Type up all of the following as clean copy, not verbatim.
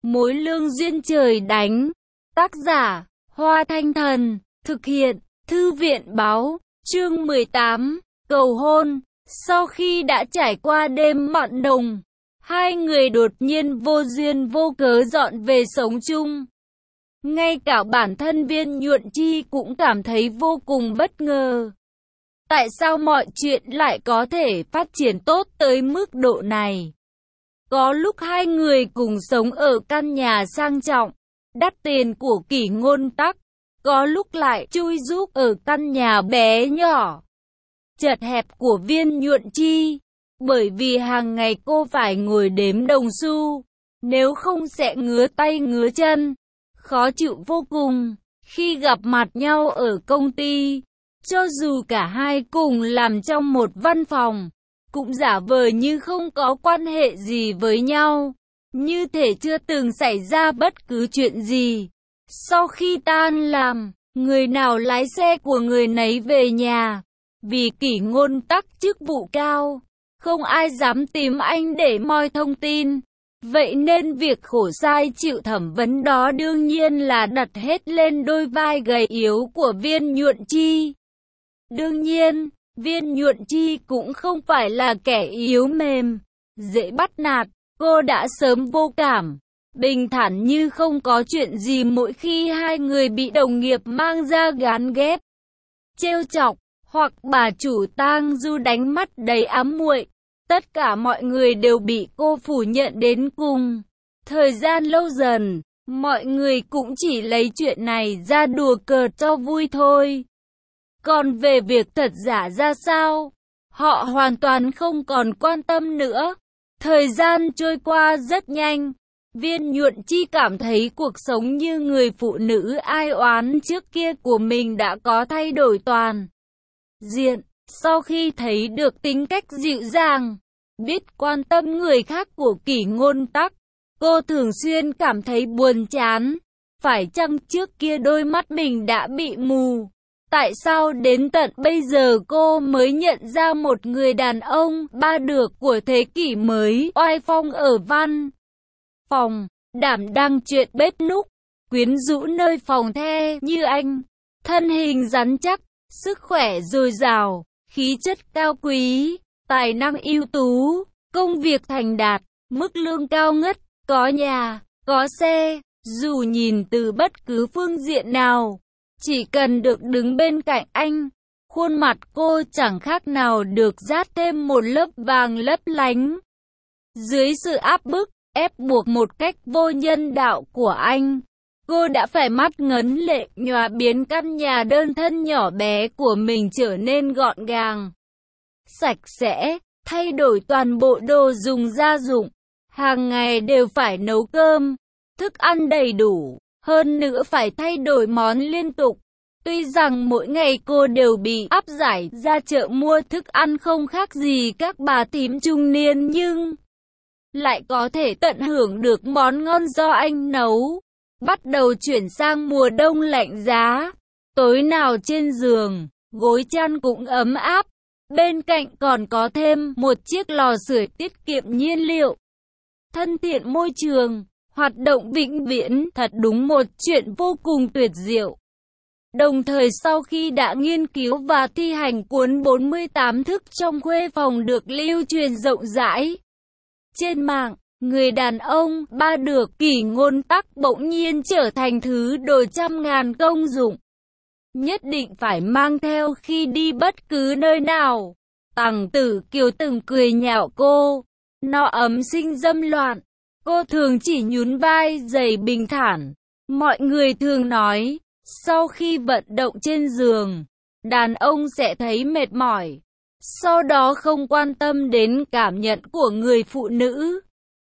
Mối lương duyên trời đánh. Tác giả, Hoa Thanh Thần. Thực hiện, Thư viện Báo. Chương 18. Cầu hôn. Sau khi đã trải qua đêm mặn nồng, hai người đột nhiên vô duyên vô cớ dọn về sống chung. Ngay cả bản thân Viên Nhuận Chi cũng cảm thấy vô cùng bất ngờ. Tại sao mọi chuyện lại có thể phát triển tốt tới mức độ này? Có lúc hai người cùng sống ở căn nhà sang trọng, đắt tiền của Kỷ Ngôn Tắc, có lúc lại chui rúc ở căn nhà bé nhỏ, chật hẹp của Viên Nhuận Chi. Bởi vì hàng ngày cô phải ngồi đếm đồng xu, nếu không sẽ ngứa tay ngứa chân, khó chịu vô cùng. Khi gặp mặt nhau ở công ty, cho dù cả hai cùng làm trong một văn phòng, cũng giả vờ như không có quan hệ gì với nhau, như thể chưa từng xảy ra bất cứ chuyện gì. Sau khi tan làm, người nào lái xe của người nấy về nhà. Vì Kỷ Ngôn Tắc chức vụ cao, không ai dám tìm anh để moi thông tin. Vậy nên việc khổ sai chịu thẩm vấn đó đương nhiên là đặt hết lên đôi vai gầy yếu của Viên Nhuận Chi. Đương nhiên, Viên Nhuận Chi cũng không phải là kẻ yếu mềm, dễ bắt nạt. Cô đã sớm vô cảm, bình thản như không có chuyện gì mỗi khi hai người bị đồng nghiệp mang ra gán ghép, trêu chọc, hoặc bà chủ Tang Du đánh mắt đầy ám muội. Tất cả mọi người đều bị cô phủ nhận đến cùng. Thời gian lâu dần, mọi người cũng chỉ lấy chuyện này ra đùa cợt cho vui thôi. Còn về việc thật giả ra sao, họ hoàn toàn không còn quan tâm nữa. Thời gian trôi qua rất nhanh. Viên Nhuận Chi cảm thấy cuộc sống như người phụ nữ ai oán trước kia của mình đã có thay đổi toàn diện. Sau khi thấy được tính cách dịu dàng, biết quan tâm người khác của Kỷ Ngôn Tắc, cô thường xuyên cảm thấy buồn chán. Phải chăng trước kia đôi mắt mình đã bị mù? Tại sao đến tận bây giờ cô mới nhận ra một người đàn ông ba được của thế kỷ mới oai phong ở văn phòng, đảm đang chuyện bếp núc, quyến rũ nơi phòng the như anh, thân hình rắn chắc, sức khỏe dồi dào, khí chất cao quý, tài năng ưu tú, công việc thành đạt, mức lương cao ngất, có nhà, có xe. Dù nhìn từ bất cứ phương diện nào, chỉ cần được đứng bên cạnh anh, khuôn mặt cô chẳng khác nào được dát thêm một lớp vàng lấp lánh. Dưới sự áp bức, ép buộc một cách vô nhân đạo của anh, cô đã phải mắt ngấn lệ nhòa biến căn nhà đơn thân nhỏ bé của mình trở nên gọn gàng, sạch sẽ, thay đổi toàn bộ đồ dùng gia dụng. Hàng ngày đều phải nấu cơm, thức ăn đầy đủ, hơn nữa phải thay đổi món liên tục. Tuy rằng mỗi ngày cô đều bị áp giải ra chợ mua thức ăn không khác gì các bà thím trung niên, nhưng lại có thể tận hưởng được món ngon do anh nấu. Bắt đầu chuyển sang mùa đông lạnh giá, tối nào trên giường, gối chăn cũng ấm áp. Bên cạnh còn có thêm một chiếc lò sưởi tiết kiệm nhiên liệu, thân thiện môi trường, hoạt động vĩnh viễn, thật đúng một chuyện vô cùng tuyệt diệu. Đồng thời sau khi đã nghiên cứu và thi hành cuốn 48 thức trong khuê phòng được lưu truyền rộng rãi trên mạng, người đàn ông ba được Kỷ Ngôn Tắc bỗng nhiên trở thành thứ đồ trăm ngàn công dụng, nhất định phải mang theo khi đi bất cứ nơi nào. Tằng Tử Kiều từng cười nhạo cô, nó ấm sinh dâm loạn. Cô thường chỉ nhún vai giày bình thản. Mọi người thường nói, sau khi vận động trên giường, đàn ông sẽ thấy mệt mỏi, sau đó không quan tâm đến cảm nhận của người phụ nữ.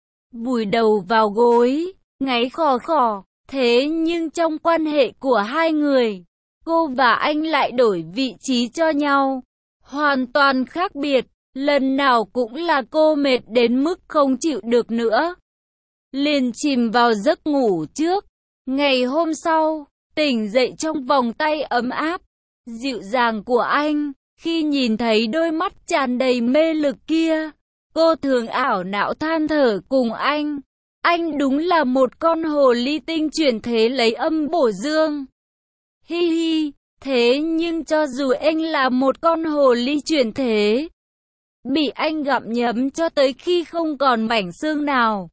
Vùi đầu vào gối, ngáy khò khò. Thế nhưng trong quan hệ của hai người, cô và anh lại đổi vị trí cho nhau, hoàn toàn khác biệt. Lần nào cũng là cô mệt đến mức không chịu được nữa, liền chìm vào giấc ngủ trước. Ngày hôm sau, tỉnh dậy trong vòng tay ấm áp, dịu dàng của anh. Khi nhìn thấy đôi mắt tràn đầy mê lực kia, cô thường ảo não than thở cùng anh. Anh đúng là một con hồ ly tinh chuyển thế lấy âm bổ dương. Hi hi, thế nhưng cho dù anh là một con hồ ly chuyển thế, bị anh gặm nhấm cho tới khi không còn mảnh xương nào,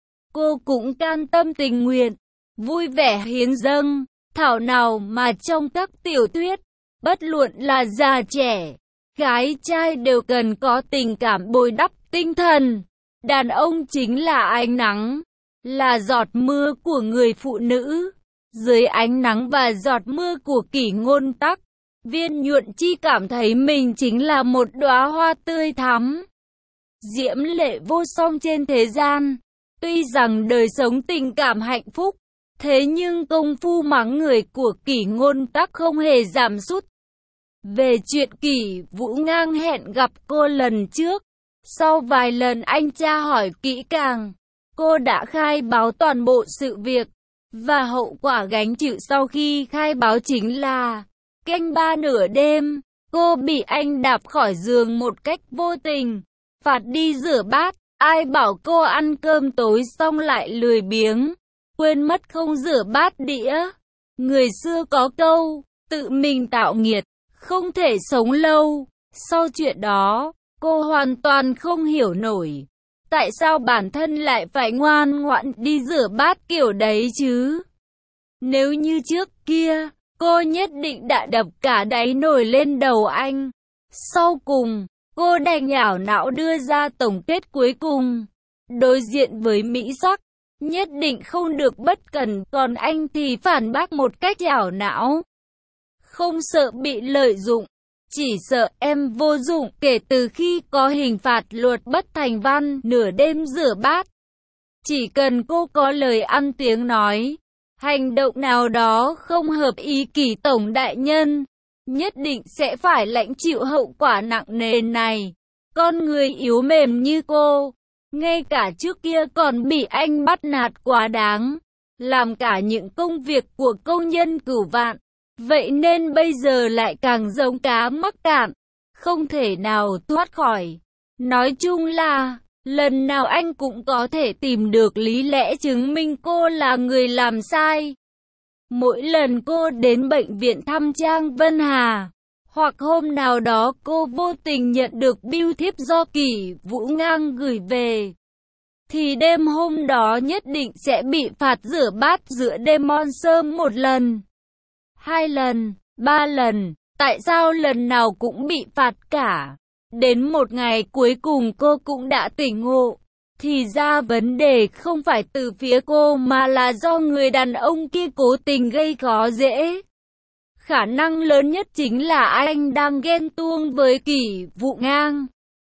cô cũng cam tâm tình nguyện, vui vẻ hiến dâng. Thảo nào mà trong các tiểu thuyết, bất luận là già trẻ, gái trai đều cần có tình cảm bồi đắp tinh thần. Đàn ông chính là ánh nắng, là giọt mưa của người phụ nữ. Dưới ánh nắng và giọt mưa của Kỷ Ngôn Tắc, Viên Nhuận Chi cảm thấy mình chính là một đóa hoa tươi thắm, diễm lệ vô song trên thế gian. Tuy rằng đời sống tình cảm hạnh phúc, thế nhưng công phu mắng người của Kỷ Ngôn Tắc không hề giảm sút. Về chuyện Kỷ Vũ Ngang hẹn gặp cô lần trước, sau vài lần anh tra hỏi kỹ càng, cô đã khai báo toàn bộ sự việc, và hậu quả gánh chịu sau khi khai báo chính là canh 3 nửa đêm, cô bị anh đạp khỏi giường một cách vô tình, phạt đi rửa bát. Ai bảo cô ăn cơm tối xong lại lười biếng, quên mất không rửa bát đĩa. Người xưa có câu, tự mình tạo nghiệt, không thể sống lâu. Sau chuyện đó, cô hoàn toàn không hiểu nổi, tại sao bản thân lại phải ngoan ngoãn đi rửa bát kiểu đấy chứ. Nếu như trước kia, cô nhất định đã đập cả đáy nồi lên đầu anh. Sau cùng, cô đành ảo não đưa ra tổng kết cuối cùng. Đối diện với mỹ sắc, nhất định không được bất cẩn, còn anh thì phản bác một cách ảo não. Không sợ bị lợi dụng, chỉ sợ em vô dụng. Kể từ khi có hình phạt luật bất thành văn nửa đêm rửa bát, chỉ cần cô có lời ăn tiếng nói, hành động nào đó không hợp ý Kỷ tổng đại nhân, nhất định sẽ phải lãnh chịu hậu quả nặng nề này. Con người yếu mềm như cô, ngay cả trước kia còn bị anh bắt nạt quá đáng, làm cả những công việc của công nhân cửu vạn, vậy nên bây giờ lại càng giống cá mắc cạn, không thể nào thoát khỏi. Nói chung là, lần nào anh cũng có thể tìm được lý lẽ chứng minh cô là người làm sai. Mỗi lần cô đến bệnh viện thăm Trang Vân Hà, hoặc hôm nào đó cô vô tình nhận được bưu thiếp do Kỷ Vũ Ngang gửi về, thì đêm hôm đó nhất định sẽ bị phạt rửa bát giữa đêm on sớm 1 lần, 2 lần, 3 lần. Tại sao lần nào cũng bị phạt cả? Đến một ngày cuối cùng cô cũng đã tỉnh ngộ. Thì ra vấn đề không phải từ phía cô mà là do người đàn ông kia cố tình gây khó dễ. Khả năng lớn nhất chính là anh đang ghen tuông với Kỷ Vũ Ngang.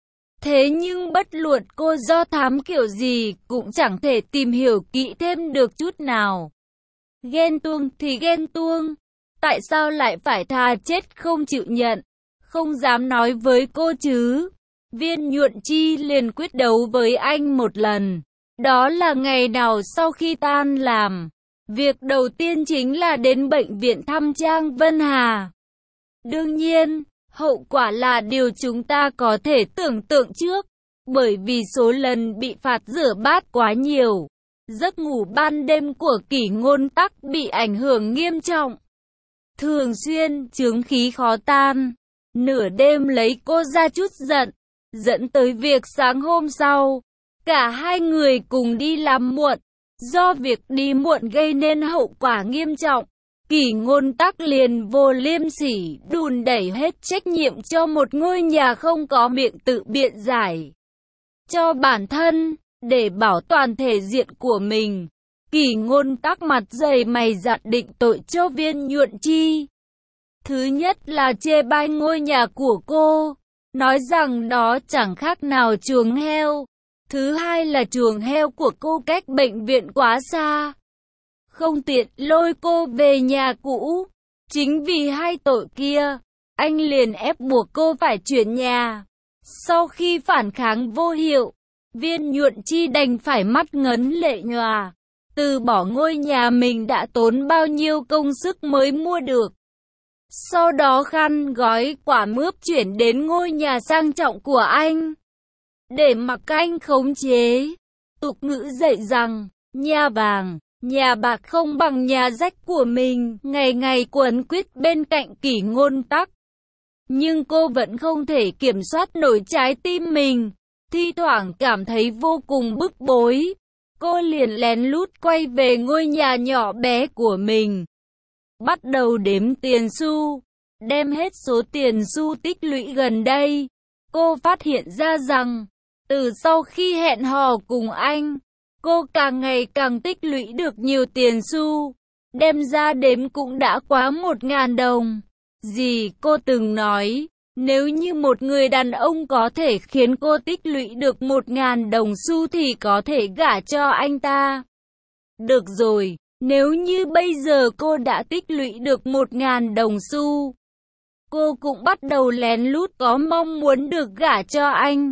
Thế nhưng bất luận cô do thám kiểu gì cũng chẳng thể tìm hiểu kỹ thêm được chút nào. Ghen tuông thì ghen tuông, tại sao lại phải thà chết không chịu nhận, không dám nói với cô chứ? Viên Nhuận Chi liền quyết đấu với anh một lần. Đó là ngày nào sau khi tan làm, việc đầu tiên chính là đến bệnh viện thăm Trang Vân Hà. Đương nhiên, hậu quả là điều chúng ta có thể tưởng tượng trước, bởi vì số lần bị phạt rửa bát quá nhiều, giấc ngủ ban đêm của Kỷ Ngôn Tắc bị ảnh hưởng nghiêm trọng. Thường xuyên chướng khí khó tan, nửa đêm lấy cô ra chút giận, dẫn tới việc sáng hôm sau, cả hai người cùng đi làm muộn. Do việc đi muộn gây nên hậu quả nghiêm trọng, Kỷ Ngôn Tắc liền vô liêm sỉ đùn đẩy hết trách nhiệm cho một ngôi nhà không có miệng tự biện giải cho bản thân. Để bảo toàn thể diện của mình, Kỷ Ngôn Tắc mặt dày mày dạn định tội cho Viên Nhuận Chi. Thứ nhất là chê bai ngôi nhà của cô, nói rằng đó chẳng khác nào chuồng heo. Thứ hai là chuồng heo của cô cách bệnh viện quá xa, không tiện lôi cô về nhà cũ. Chính vì hai tội kia, anh liền ép buộc cô phải chuyển nhà. Sau khi phản kháng vô hiệu, Viên Nhuận Chi đành phải mắt ngấn lệ nhòa, từ bỏ ngôi nhà mình đã tốn bao nhiêu công sức mới mua được. Sau đó khăn gói quả mướp chuyển đến ngôi nhà sang trọng của anh, để mặc anh khống chế. Tục ngữ dạy rằng, Nhà vàng, nhà bạc không bằng nhà rách của mình, ngày ngày quấn quýt bên cạnh Kỷ Ngôn Tắc. Nhưng cô vẫn không thể kiểm soát nổi trái tim mình, thi thoảng cảm thấy vô cùng bức bối. Cô liền lén lút quay về ngôi nhà nhỏ bé của mình, bắt đầu đếm tiền xu. Đem hết số tiền xu tích lũy gần đây, cô phát hiện ra rằng, từ sau khi hẹn hò cùng anh, cô càng ngày càng tích lũy được nhiều tiền xu, đem ra đếm cũng đã quá 1.000 đồng. Dì cô từng nói, nếu như một người đàn ông có thể khiến cô tích lũy được 1.000 đồng xu thì có thể gả cho anh ta. Được rồi, nếu như bây giờ cô đã tích lũy được 1.000 đồng xu, cô cũng bắt đầu lén lút có mong muốn được gả cho anh.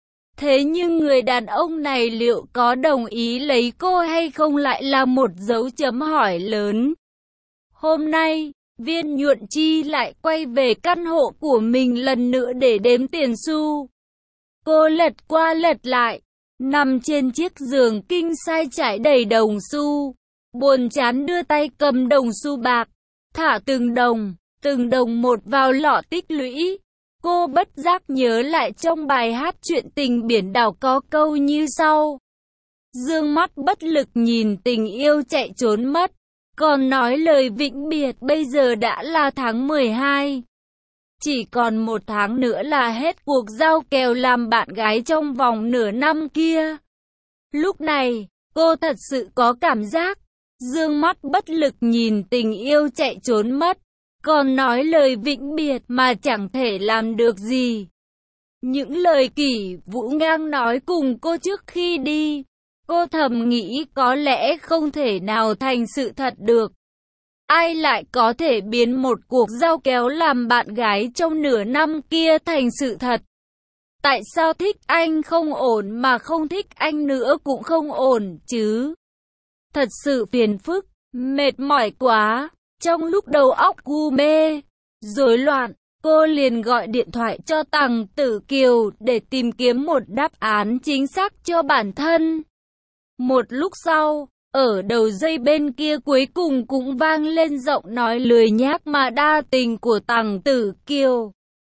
Thế nhưng người đàn ông này liệu có đồng ý lấy cô hay không lại là một dấu chấm hỏi lớn. Hôm nay, Viên Nhuận Chi lại quay về căn hộ của mình lần nữa để đếm tiền xu. Cô lật qua lật lại, nằm trên chiếc giường king size trải đầy đồng xu, buồn chán đưa tay cầm đồng xu bạc, thả từng đồng một vào lọ tích lũy. Cô bất giác nhớ lại trong bài hát Chuyện tình biển đảo có câu như sau: dương mắt bất lực nhìn tình yêu chạy trốn mất, còn nói lời vĩnh biệt. Bây giờ đã là tháng 12, chỉ còn 1 tháng nữa là hết cuộc giao kèo làm bạn gái trong vòng nửa năm kia. Lúc này, cô thật sự có cảm giác, dương mắt bất lực nhìn tình yêu chạy trốn mất, còn nói lời vĩnh biệt mà chẳng thể làm được gì. Những lời Kỷ Vũ Ngang nói cùng cô trước khi đi, cô thầm nghĩ có lẽ không thể nào thành sự thật được. Ai lại có thể biến một cuộc giao kéo làm bạn gái trong nửa năm kia thành sự thật? Tại sao thích anh không ổn mà không thích anh nữa cũng không ổn chứ? Thật sự phiền phức, mệt mỏi quá. Trong lúc đầu óc u mê, rối loạn, cô liền gọi điện thoại cho Tằng Tử Kiều để tìm kiếm một đáp án chính xác cho bản thân. Một lúc sau, ở đầu dây bên kia cuối cùng cũng vang lên giọng nói lười nhác mà đa tình của Tằng Tử Kiều.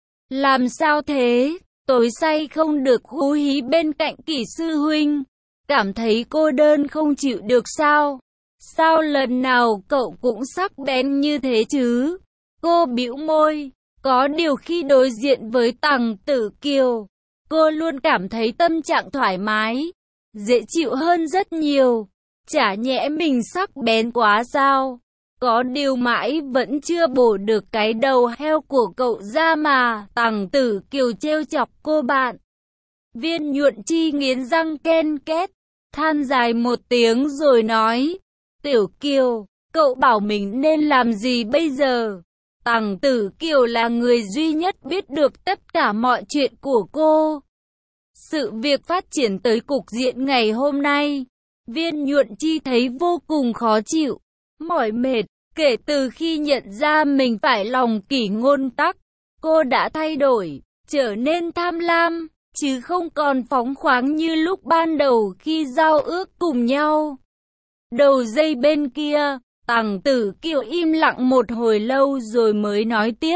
Làm sao thế? Tối say không được hú hí bên cạnh Kỷ sư huynh, cảm thấy cô đơn không chịu được sao? Sao lần nào cậu cũng sắc bén như thế chứ? Cô bĩu môi, có điều khi đối diện với Tằng Tử Kiều, cô luôn cảm thấy tâm trạng thoải mái, dễ chịu hơn rất nhiều. Chả nhẽ mình sắc bén quá sao? Có điều mãi vẫn chưa bổ được cái đầu heo của cậu ra mà. Tằng Tử Kiều trêu chọc cô bạn. Viên Nhuận Chi nghiến răng ken két, than dài một tiếng rồi nói: Tiểu Kiều, cậu bảo mình nên làm gì bây giờ? Tằng Tử Kiều là người duy nhất biết được tất cả mọi chuyện của cô. Sự việc phát triển tới cục diện ngày hôm nay, Viên Nhuận Chi thấy vô cùng khó chịu, mỏi mệt. Kể từ khi nhận ra mình phải lòng Kỷ Ngôn Tắc, cô đã thay đổi, trở nên tham lam, chứ không còn phóng khoáng như lúc ban đầu khi giao ước cùng nhau. Đầu dây bên kia, Tằng Tử Kiều im lặng một hồi lâu rồi mới nói tiếp.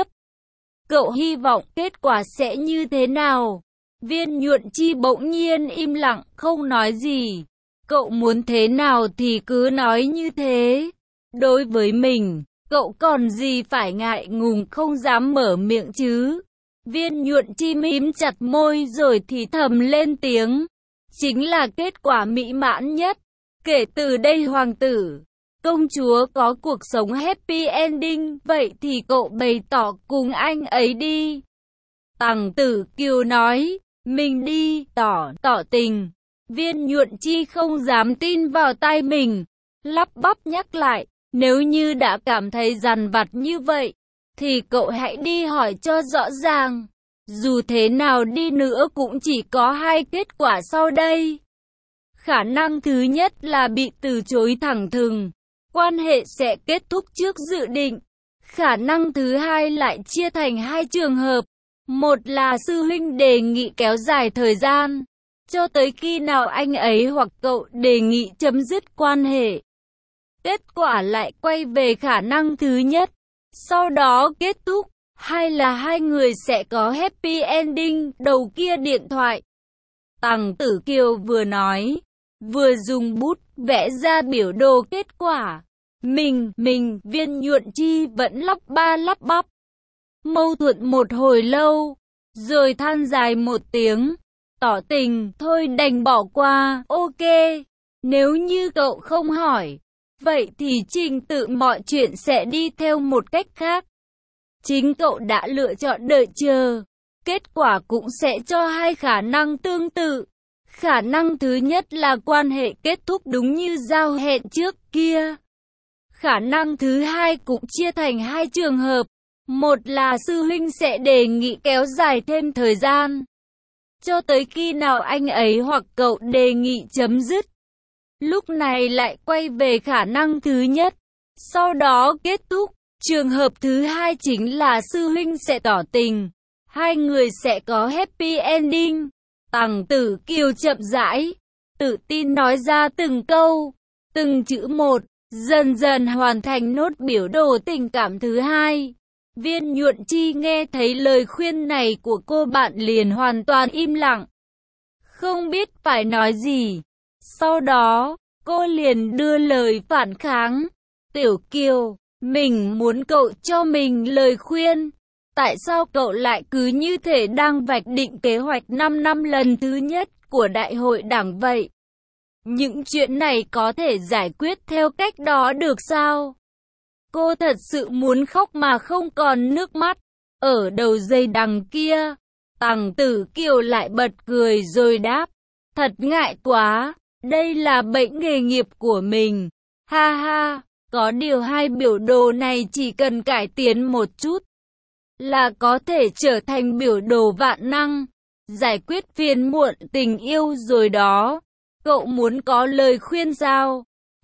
Cậu hy vọng kết quả sẽ như thế nào? Viên Nhuận Chi bỗng nhiên im lặng, không nói gì. Cậu muốn thế nào thì cứ nói như thế. Đối với mình, cậu còn gì phải ngại ngùng không dám mở miệng chứ? Viên Nhuận Chi mím chặt môi rồi thì thầm lên tiếng. Chính là kết quả mỹ mãn nhất. Kể từ đây hoàng tử, công chúa có cuộc sống happy ending, vậy thì cậu bày tỏ cùng anh ấy đi. Tằng Tử Kiều nói, mình đi, tỏ tình. Viên Nhuận Chi không dám tin vào tai mình, lắp bắp nhắc lại, nếu như đã cảm thấy dằn vặt như vậy, thì cậu hãy đi hỏi cho rõ ràng. Dù thế nào đi nữa cũng chỉ có 2 kết quả sau đây. Khả năng thứ nhất là bị từ chối thẳng thừng, quan hệ sẽ kết thúc trước dự định. Khả năng thứ hai lại chia thành 2 trường hợp. Một là sư huynh đề nghị kéo dài thời gian, cho tới khi nào anh ấy hoặc cậu đề nghị chấm dứt quan hệ. Kết quả lại quay về khả năng thứ nhất, sau đó kết thúc, hay là hai người sẽ có happy ending. Đầu kia điện thoại, Tằng Tử Kiều vừa nói, vừa dùng bút vẽ ra biểu đồ kết quả. Mình, Viên Nhuận Chi vẫn lắp ba lắp bắp. Mâu thuẫn một hồi lâu, rồi than dài một tiếng, tỏ tình, thôi đành bỏ qua, ok. Nếu như cậu không hỏi, vậy thì trình tự mọi chuyện sẽ đi theo một cách khác. Chính cậu đã lựa chọn đợi chờ. Kết quả cũng sẽ cho hai khả năng tương tự. Khả năng thứ nhất là quan hệ kết thúc đúng như giao hẹn trước kia. Khả năng thứ hai cũng chia thành hai trường hợp. Một là sư huynh sẽ đề nghị kéo dài thêm thời gian, cho tới khi nào anh ấy hoặc cậu đề nghị chấm dứt. Lúc này lại quay về khả năng thứ nhất, sau đó kết thúc. Trường hợp thứ hai chính là sư huynh sẽ tỏ tình, hai người sẽ có happy ending. Tằng Tử Kiều chậm rãi, tự tin nói ra từng câu, từng chữ một, dần dần hoàn thành nốt biểu đồ tình cảm thứ hai. Viên Nhuận Chi nghe thấy lời khuyên này của cô bạn liền hoàn toàn im lặng, không biết phải nói gì. Sau đó, cô liền đưa lời phản kháng. Tiểu Kiều, mình muốn cậu cho mình lời khuyên. Tại sao cậu lại cứ như thể đang vạch định kế hoạch 5 năm lần thứ nhất của đại hội đảng vậy? Những chuyện này có thể giải quyết theo cách đó được sao? Cô thật sự muốn khóc mà không còn nước mắt. Ở đầu dây đằng kia, Tằng Tử Kiều lại bật cười rồi đáp. Thật ngại quá, đây là bệnh nghề nghiệp của mình. Ha ha, có điều hai biểu đồ này chỉ cần cải tiến một chút là có thể trở thành biểu đồ vạn năng, giải quyết phiền muộn tình yêu rồi đó. Cậu muốn có lời khuyên sao?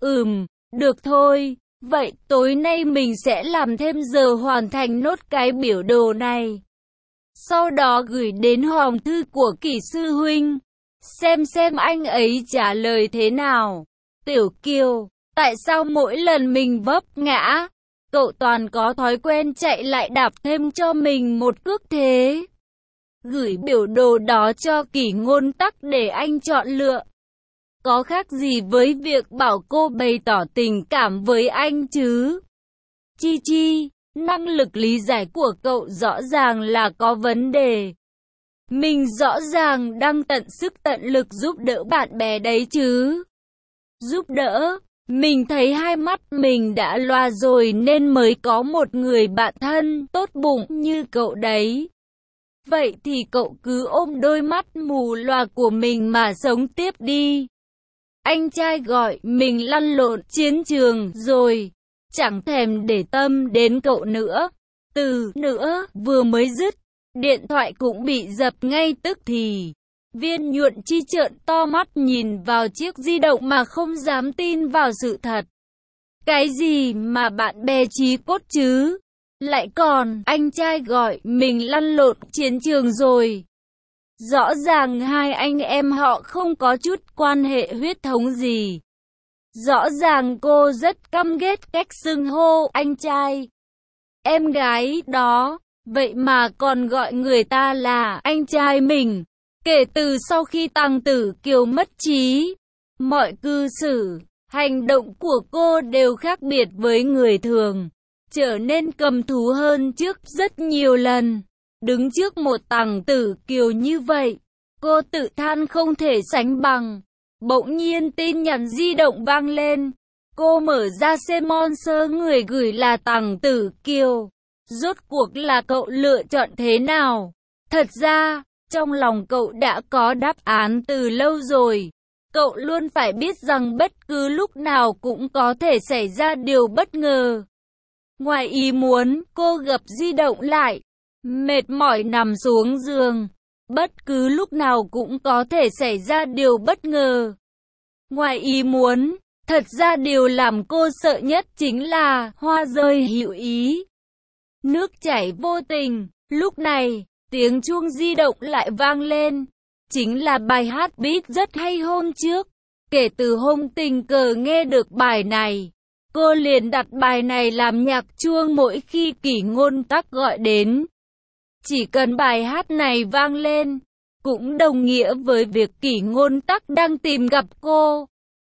Được thôi. Vậy tối nay mình sẽ làm thêm giờ hoàn thành nốt cái biểu đồ này. Sau đó gửi đến hòm thư của Kỷ sư huynh, xem anh ấy trả lời thế nào. Tiểu Kiều, tại sao mỗi lần mình vấp ngã, cậu toàn có thói quen chạy lại đạp thêm cho mình một cước thế? Gửi biểu đồ đó cho Kỷ Ngôn Tắc để anh chọn lựa. Có khác gì với việc bảo cô bày tỏ tình cảm với anh chứ? Chi, năng lực lý giải của cậu rõ ràng là có vấn đề. Mình rõ ràng đang tận sức tận lực giúp đỡ bạn bè đấy chứ. Giúp đỡ? Mình thấy hai mắt mình đã loa rồi nên mới có một người bạn thân tốt bụng như cậu đấy. Vậy thì cậu cứ ôm đôi mắt mù loà của mình mà sống tiếp đi. Anh trai gọi mình lăn lộn chiến trường rồi, chẳng thèm để tâm đến cậu nữa. Nữa, vừa mới dứt, điện thoại cũng bị dập ngay tức thì. Viên Nhuận Chi trợn to mắt nhìn vào chiếc di động mà không dám tin vào sự thật. Cái gì mà bạn bè chí cốt chứ? Lại còn, anh trai gọi mình lăn lộn chiến trường rồi. Rõ ràng hai anh em họ không có chút quan hệ huyết thống gì. Rõ ràng cô rất căm ghét cách xưng hô anh trai, em gái đó, vậy mà còn gọi người ta là anh trai mình. Kể từ sau khi Tằng Tử Kiều mất trí, mọi cư xử, hành động của cô đều khác biệt với người thường, trở nên cầm thú hơn trước rất nhiều lần. Đứng trước một Tằng Tử Kiều như vậy, cô tự than không thể sánh bằng. Bỗng nhiên tin nhắn di động vang lên. Cô mở ra xem Monster, người gửi là Tằng Tử Kiều. Rốt cuộc là cậu lựa chọn thế nào? Thật ra, trong lòng cậu đã có đáp án từ lâu rồi. Cậu luôn phải biết rằng bất cứ lúc nào cũng có thể xảy ra điều bất ngờ. Ngoài ý muốn, cô gập di động lại, mệt mỏi nằm xuống giường. Bất cứ lúc nào cũng có thể xảy ra điều bất ngờ. Ngoài ý muốn, thật ra điều làm cô sợ nhất chính là hoa rơi hữu ý, nước chảy vô tình. Lúc này, tiếng chuông di động lại vang lên. chính là bài hát beat rất hay hôm trước. Kể từ hôm tình cờ nghe được bài này, cô liền đặt bài này làm nhạc chuông mỗi khi Kỷ Ngôn Tắc gọi đến. Chỉ cần bài hát này vang lên, cũng đồng nghĩa với việc Kỷ Ngôn Tắc đang tìm gặp cô.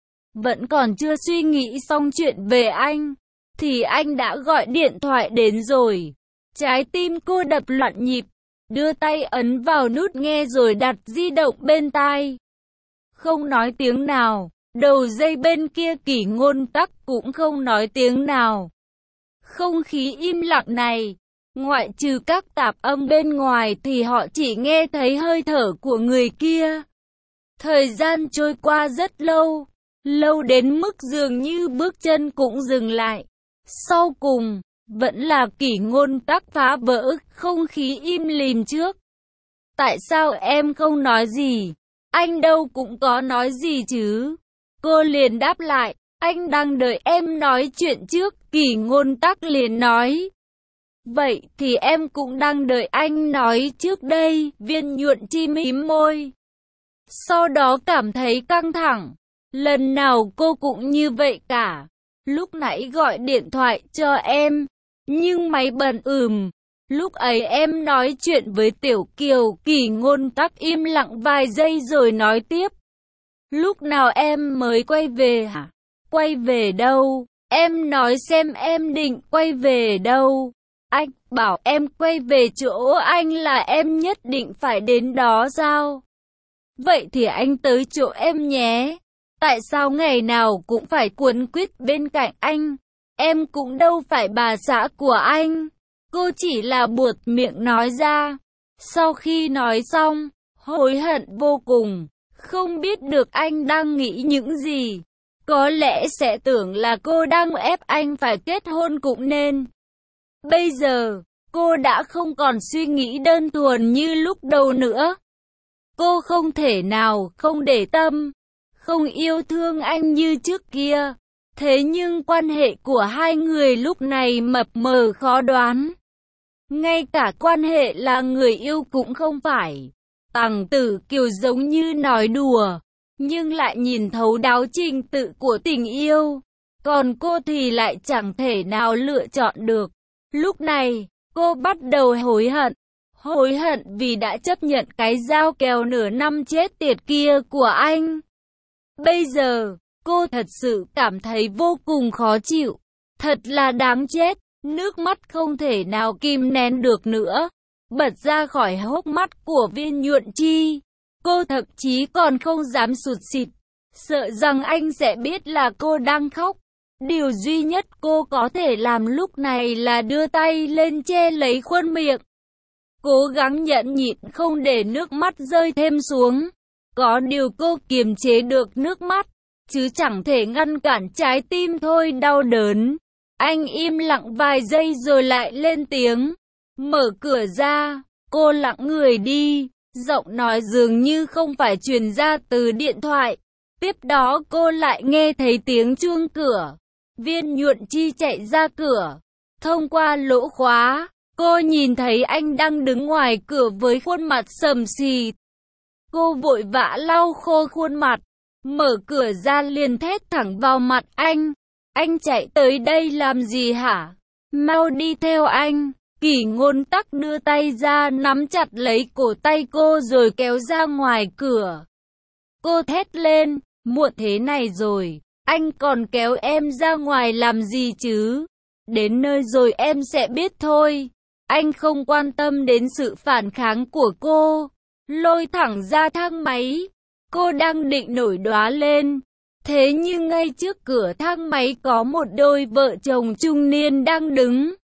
Vẫn còn chưa suy nghĩ xong chuyện về anh, thì anh đã gọi điện thoại đến rồi. Trái tim cô đập loạn nhịp, đưa tay ấn vào nút nghe rồi đặt di động bên tai. Không nói tiếng nào, đầu dây bên kia Kỷ Ngôn Tắc cũng không nói tiếng nào. Không khí im lặng này, ngoại trừ các tạp âm bên ngoài thì họ chỉ nghe thấy hơi thở của người kia. Thời gian trôi qua rất lâu, lâu đến mức dường như bước chân cũng dừng lại. Sau cùng, vẫn là Kỷ Ngôn Tắc phá vỡ không khí im lìm trước. Tại sao em không nói gì? Anh đâu cũng có nói gì chứ. Cô liền đáp lại, anh đang đợi em nói chuyện trước. Kỷ Ngôn Tắc liền nói, vậy thì em cũng đang đợi anh nói trước đây. Viên Nhuận Chi mím môi, sau đó cảm thấy căng thẳng. Lần nào cô cũng như vậy cả. Lúc nãy gọi điện thoại cho em, nhưng máy bận Lúc ấy em nói chuyện với Tiểu Kiều. Kỷ Ngôn Tắc im lặng vài giây rồi nói tiếp. Lúc nào em mới quay về hả? Quay về đâu? Em nói xem em định quay về đâu? Anh bảo em quay về chỗ anh là em nhất định phải đến đó sao? Vậy thì anh tới chỗ em nhé. Tại sao ngày nào cũng phải quấn quýt bên cạnh anh? Em cũng đâu phải bà xã của anh. Cô chỉ là buột miệng nói ra. Sau khi nói xong, hối hận vô cùng. Không biết được anh đang nghĩ những gì. Có lẽ sẽ tưởng là cô đang ép anh phải kết hôn cũng nên. Bây giờ, cô đã không còn suy nghĩ đơn thuần như lúc đầu nữa. Cô không thể nào không để tâm, không yêu thương anh như trước kia. Thế nhưng quan hệ của hai người lúc này mập mờ khó đoán. Ngay cả quan hệ là người yêu cũng không phải. Tằng Tử Kiều giống như nói đùa, nhưng lại nhìn thấu đáo trình tự của tình yêu. Còn cô thì lại chẳng thể nào lựa chọn được. Lúc này, cô bắt đầu hối hận. Hối hận vì đã chấp nhận cái giao kèo nửa năm chết tiệt kia của anh. Bây giờ, cô thật sự cảm thấy vô cùng khó chịu. Thật là đáng chết. Nước mắt không thể nào kìm nén được nữa, bật ra khỏi hốc mắt của Viên Nhuận Chi. Cô thậm chí còn không dám sụt sịt, sợ rằng anh sẽ biết là cô đang khóc. Điều duy nhất cô có thể làm lúc này là đưa tay lên che lấy khuôn miệng. Cố gắng nhẫn nhịn không để nước mắt rơi thêm xuống. Có điều cô kiềm chế được nước mắt, chứ chẳng thể ngăn cản trái tim thôi đau đớn. Anh im lặng vài giây rồi lại lên tiếng. Mở cửa ra, cô lặng người đi. Giọng nói dường như không phải truyền ra từ điện thoại. Tiếp đó cô lại nghe thấy tiếng chuông cửa. Viên Nhuận Chi chạy ra cửa. Thông qua lỗ khóa, cô nhìn thấy anh đang đứng ngoài cửa với khuôn mặt sầm xì. Cô vội vã lau khô khuôn mặt, mở cửa ra liền thét thẳng vào mặt anh. Anh chạy tới đây làm gì hả? Mau đi theo anh. Kỷ Ngôn Tắc đưa tay ra nắm chặt lấy cổ tay cô rồi kéo ra ngoài cửa. Cô thét lên, muộn thế này rồi, anh còn kéo em ra ngoài làm gì chứ? Đến nơi rồi em sẽ biết thôi. Anh không quan tâm đến sự phản kháng của cô, lôi thẳng ra thang máy. Cô đang định nổi đoá lên. Thế nhưng ngay trước cửa thang máy có một đôi vợ chồng trung niên đang đứng.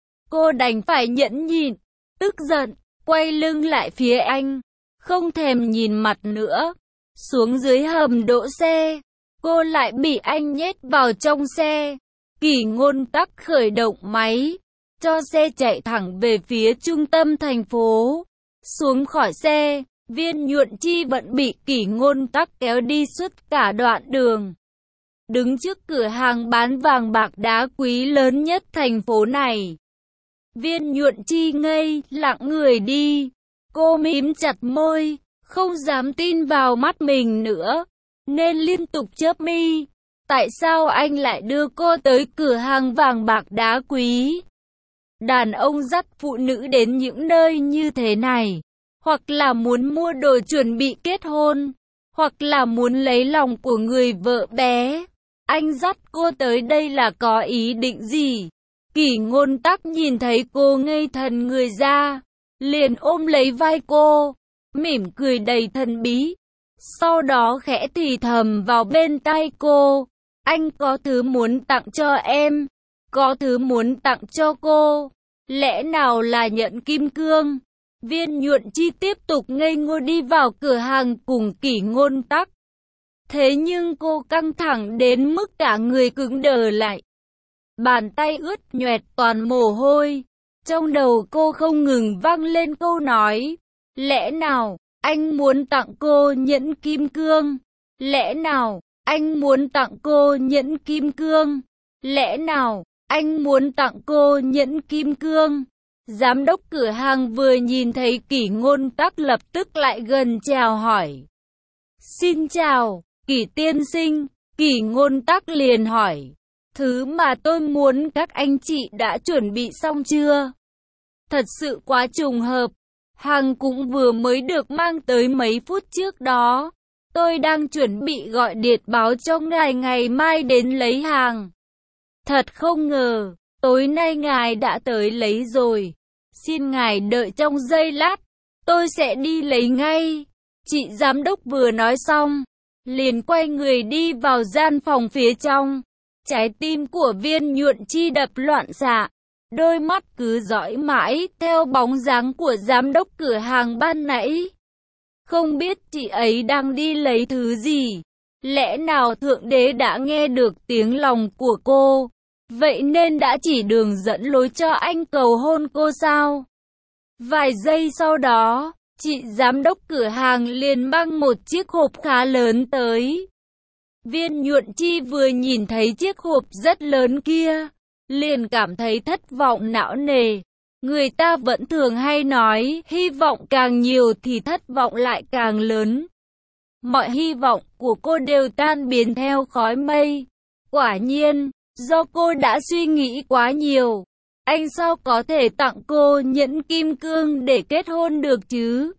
Cô đành phải nhẫn nhịn, tức giận, quay lưng lại phía anh, không thèm nhìn mặt nữa. Xuống dưới hầm đỗ xe, cô lại bị anh nhét vào trong xe. Kỷ Ngôn Tắc khởi động máy, cho xe chạy thẳng về phía trung tâm thành phố. Xuống khỏi xe, Viên Nhuận Chi vẫn bị Kỷ Ngôn Tắc kéo đi suốt cả đoạn đường. Đứng trước cửa hàng bán vàng bạc đá quý lớn nhất thành phố này, Viên Nhuận Chi ngây, lặng người đi. Cô mím chặt môi, không dám tin vào mắt mình nữa, nên liên tục chớp mi. Tại sao anh lại đưa cô tới cửa hàng vàng bạc đá quý? Đàn ông dắt phụ nữ đến những nơi như thế này, hoặc là muốn mua đồ chuẩn bị kết hôn, hoặc là muốn lấy lòng của người vợ bé. Anh dắt cô tới đây là có ý định gì? Kỷ Ngôn Tắc nhìn thấy cô ngây thần người ra, liền ôm lấy vai cô, mỉm cười đầy thần bí. Sau đó khẽ thì thầm vào bên tai cô, anh có thứ muốn tặng cho em, có thứ muốn tặng cho cô. Lẽ nào là nhẫn kim cương? Viên Nhuận Chi tiếp tục ngây ngô đi vào cửa hàng cùng Kỷ Ngôn Tắc. Thế nhưng cô căng thẳng đến mức cả người cứng đờ lại. Bàn tay ướt nhoẹt toàn mồ hôi. Trong đầu cô không ngừng vang lên câu nói. Lẽ nào, anh muốn tặng cô nhẫn kim cương? Lẽ nào, anh muốn tặng cô nhẫn kim cương? Lẽ nào, anh muốn tặng cô nhẫn kim cương? Giám đốc cửa hàng vừa nhìn thấy Kỷ Ngôn Tắc lập tức lại gần chào hỏi. Xin chào, Kỷ tiên sinh. Kỷ Ngôn Tắc liền hỏi. Thứ mà tôi muốn các anh chị đã chuẩn bị xong chưa? Thật sự quá trùng hợp. Hàng cũng vừa mới được mang tới mấy phút trước đó. Tôi đang chuẩn bị gọi điện báo cho ngài ngày mai đến lấy hàng. Thật không ngờ, tối nay ngài đã tới lấy rồi. Xin ngài đợi trong giây lát, tôi sẽ đi lấy ngay. Chị giám đốc vừa nói xong, liền quay người đi vào gian phòng phía trong. Trái tim của Viên Nhuận Chi đập loạn xạ, đôi mắt cứ dõi mãi theo bóng dáng của giám đốc cửa hàng ban nãy. Không biết chị ấy đang đi lấy thứ gì. Lẽ nào Thượng Đế đã nghe được tiếng lòng của cô, vậy nên đã chỉ đường dẫn lối cho anh cầu hôn cô sao? Vài giây sau đó, chị giám đốc cửa hàng liền mang một chiếc hộp khá lớn tới. Viên Nhuận Chi vừa nhìn thấy chiếc hộp rất lớn kia, liền cảm thấy thất vọng não nề. Người ta vẫn thường hay nói, hy vọng càng nhiều thì thất vọng lại càng lớn. Mọi hy vọng của cô đều tan biến theo khói mây. Quả nhiên, do cô đã suy nghĩ quá nhiều. Anh sao có thể tặng cô nhẫn kim cương để kết hôn được chứ?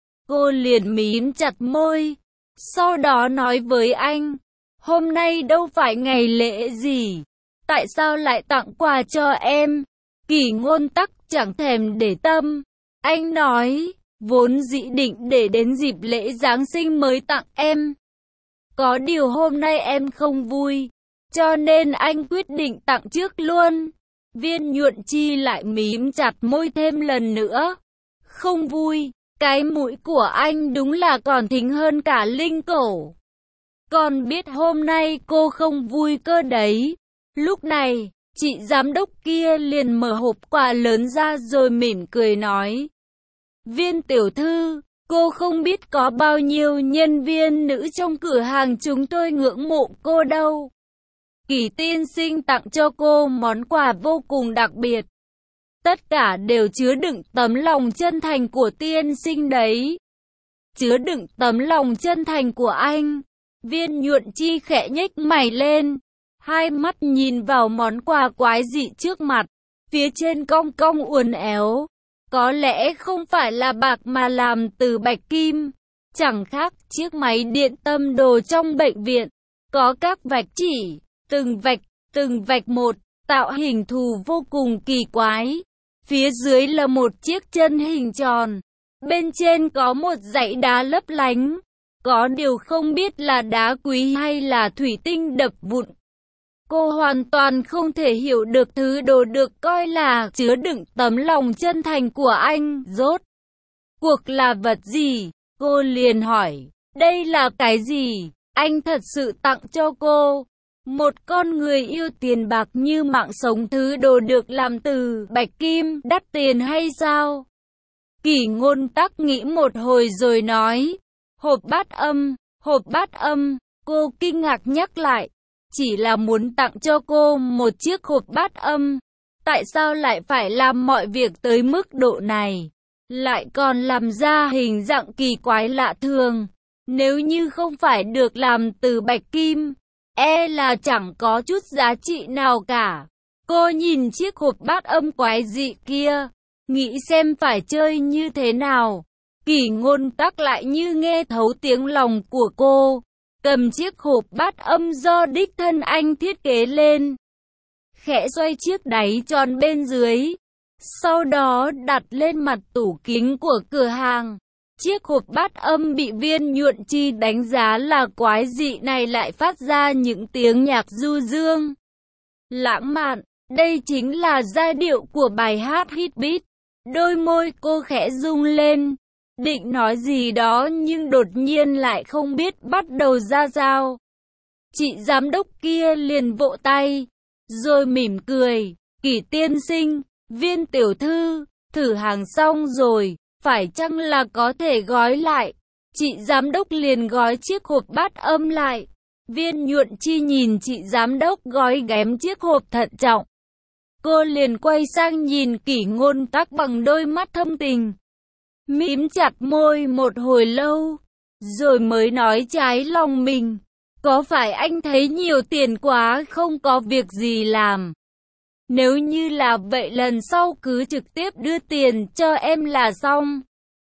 Cô liền mím chặt môi, sau đó nói với anh, hôm nay đâu phải ngày lễ gì, tại sao lại tặng quà cho em? Kỷ Ngôn Tắc chẳng thèm để tâm. Anh nói, vốn dĩ định để đến dịp lễ Giáng sinh mới tặng em. Có điều hôm nay em không vui, cho nên anh quyết định tặng trước luôn. Viên Nhuận Chi lại mím chặt môi thêm lần nữa. Không vui, cái mũi của anh đúng là còn thính hơn cả linh cổ. Còn biết hôm nay cô không vui cơ đấy. Lúc này, chị giám đốc kia liền mở hộp quà lớn ra rồi mỉm cười nói. Viên tiểu thư, cô không biết có bao nhiêu nhân viên nữ trong cửa hàng chúng tôi ngưỡng mộ cô đâu. Kỷ tiên sinh tặng cho cô món quà vô cùng đặc biệt. Tất cả đều chứa đựng tấm lòng chân thành của tiên sinh đấy. Chứa đựng tấm lòng chân thành của anh. Viên Nhuận Chi khẽ nhếch mày lên. Hai mắt nhìn vào món quà quái dị trước mặt. Phía trên cong cong uốn éo. Có lẽ không phải là bạc mà làm từ bạch kim. Chẳng khác chiếc máy điện tâm đồ trong bệnh viện. Có các vạch chỉ, từng vạch một, tạo hình thù vô cùng kỳ quái. Phía dưới là một chiếc chân hình tròn. Bên trên có một dãy đá lấp lánh. Có điều không biết là đá quý hay là thủy tinh đập vụn. Cô hoàn toàn không thể hiểu được thứ đồ được coi là chứa đựng tấm lòng chân thành của anh rốt cuộc là vật gì. Cô liền hỏi, đây là cái gì? Anh thật sự tặng cho cô một con người yêu tiền bạc như mạng sống, thứ đồ được làm từ bạch kim đắt tiền hay sao? Kỷ Ngôn Tắc nghĩ một hồi rồi nói, hộp bát âm. Cô kinh ngạc nhắc lại, chỉ là muốn tặng cho cô một chiếc hộp bát âm. Tại sao lại phải làm mọi việc tới mức độ này? lại còn làm ra hình dạng kỳ quái lạ thường. Nếu như không phải được làm từ bạch kim, e là chẳng có chút giá trị nào cả. Cô nhìn chiếc hộp bát âm quái dị kia, nghĩ xem phải chơi như thế nào. Kỷ Ngôn Tắc lại như nghe thấu tiếng lòng của cô, cầm chiếc hộp bát âm do đích thân anh thiết kế lên, khẽ xoay chiếc đáy tròn bên dưới, sau đó đặt lên mặt tủ kính của cửa hàng. Chiếc hộp bát âm bị Viên Nhuận Chi đánh giá là quái dị này lại phát ra những tiếng nhạc du dương, lãng mạn. Đây chính là giai điệu của bài hát Hit Beat. Đôi môi cô khẽ rung lên, định nói gì đó nhưng đột nhiên lại không biết bắt đầu ra sao. Chị giám đốc kia liền vỗ tay, rồi mỉm cười. Kỷ tiên sinh, Viên tiểu thư, thử hàng xong rồi, phải chăng là có thể gói lại? Chị giám đốc liền gói chiếc hộp bát âm lại. Viên Nhuận Chi nhìn chị giám đốc gói ghém chiếc hộp thận trọng. Cô liền quay sang nhìn Kỷ Ngôn Tắc bằng đôi mắt thâm tình, mím chặt môi một hồi lâu, rồi mới nói trái lòng mình. Có phải anh thấy nhiều tiền quá không có việc gì làm? Nếu như là vậy lần sau cứ trực tiếp đưa tiền cho em là xong.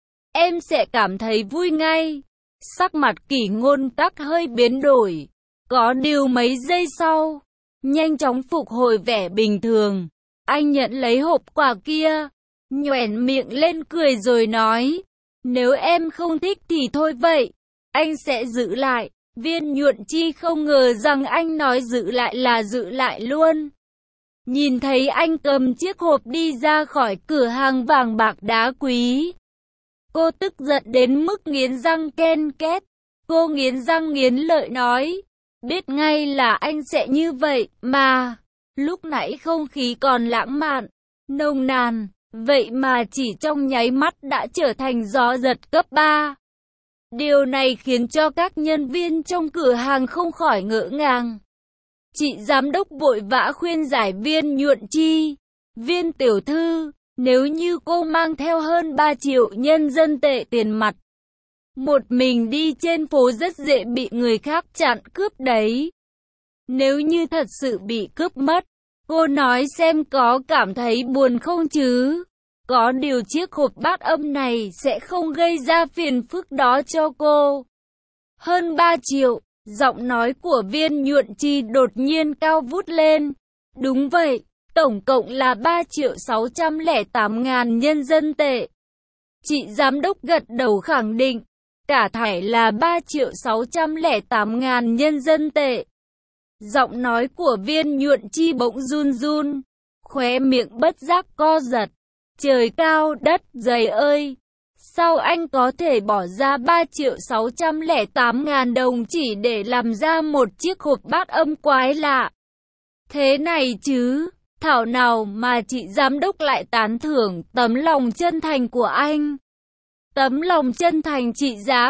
Em sẽ cảm thấy vui ngay. Sắc mặt Kỷ Ngôn Tắc hơi biến đổi. Có điều mấy giây sau, nhanh chóng phục hồi vẻ bình thường. Anh nhận lấy hộp quà kia, nhoẻn miệng lên cười rồi nói, nếu em không thích thì thôi vậy, anh sẽ giữ lại. Viên Nhuận Chi không ngờ rằng anh nói giữ lại là giữ lại luôn. Nhìn thấy anh cầm chiếc hộp đi ra khỏi cửa hàng vàng bạc đá quý, cô tức giận đến mức nghiến răng ken két. Cô nghiến răng nghiến lợi nói, biết ngay là anh sẽ như vậy mà. Lúc nãy không khí còn lãng mạn, nồng nàn, vậy mà chỉ trong nháy mắt đã trở thành gió giật cấp 3. Điều này khiến cho các nhân viên trong cửa hàng không khỏi ngỡ ngàng. Chị giám đốc vội vã khuyên giải Viên Nhuận Chi. Viên tiểu thư, nếu như cô mang theo hơn 3 triệu nhân dân tệ tiền mặt, một mình đi trên phố rất dễ bị người khác chặn cướp đấy. Nếu như thật sự bị cướp mất, cô nói xem có cảm thấy buồn không chứ? Có điều chiếc hộp bát âm này sẽ không gây ra phiền phức đó cho cô. Hơn 3 triệu, giọng nói của Viên Nhuận Chi đột nhiên cao vút lên. Đúng vậy, tổng cộng là 3.608.000 nhân dân tệ. Chị giám đốc gật đầu khẳng định, cả thảy là 3.608.000 nhân dân tệ. Giọng nói của Viên Nhuận Chi bỗng run run, khóe miệng bất giác co giật. Trời cao đất dày ơi! Sao anh có thể bỏ ra 3.608.000 đồng chỉ để làm ra một chiếc hộp bát âm quái lạ thế này chứ? Thảo nào mà chị giám đốc lại tán thưởng tấm lòng chân thành của anh. Tấm lòng chân thành trị giá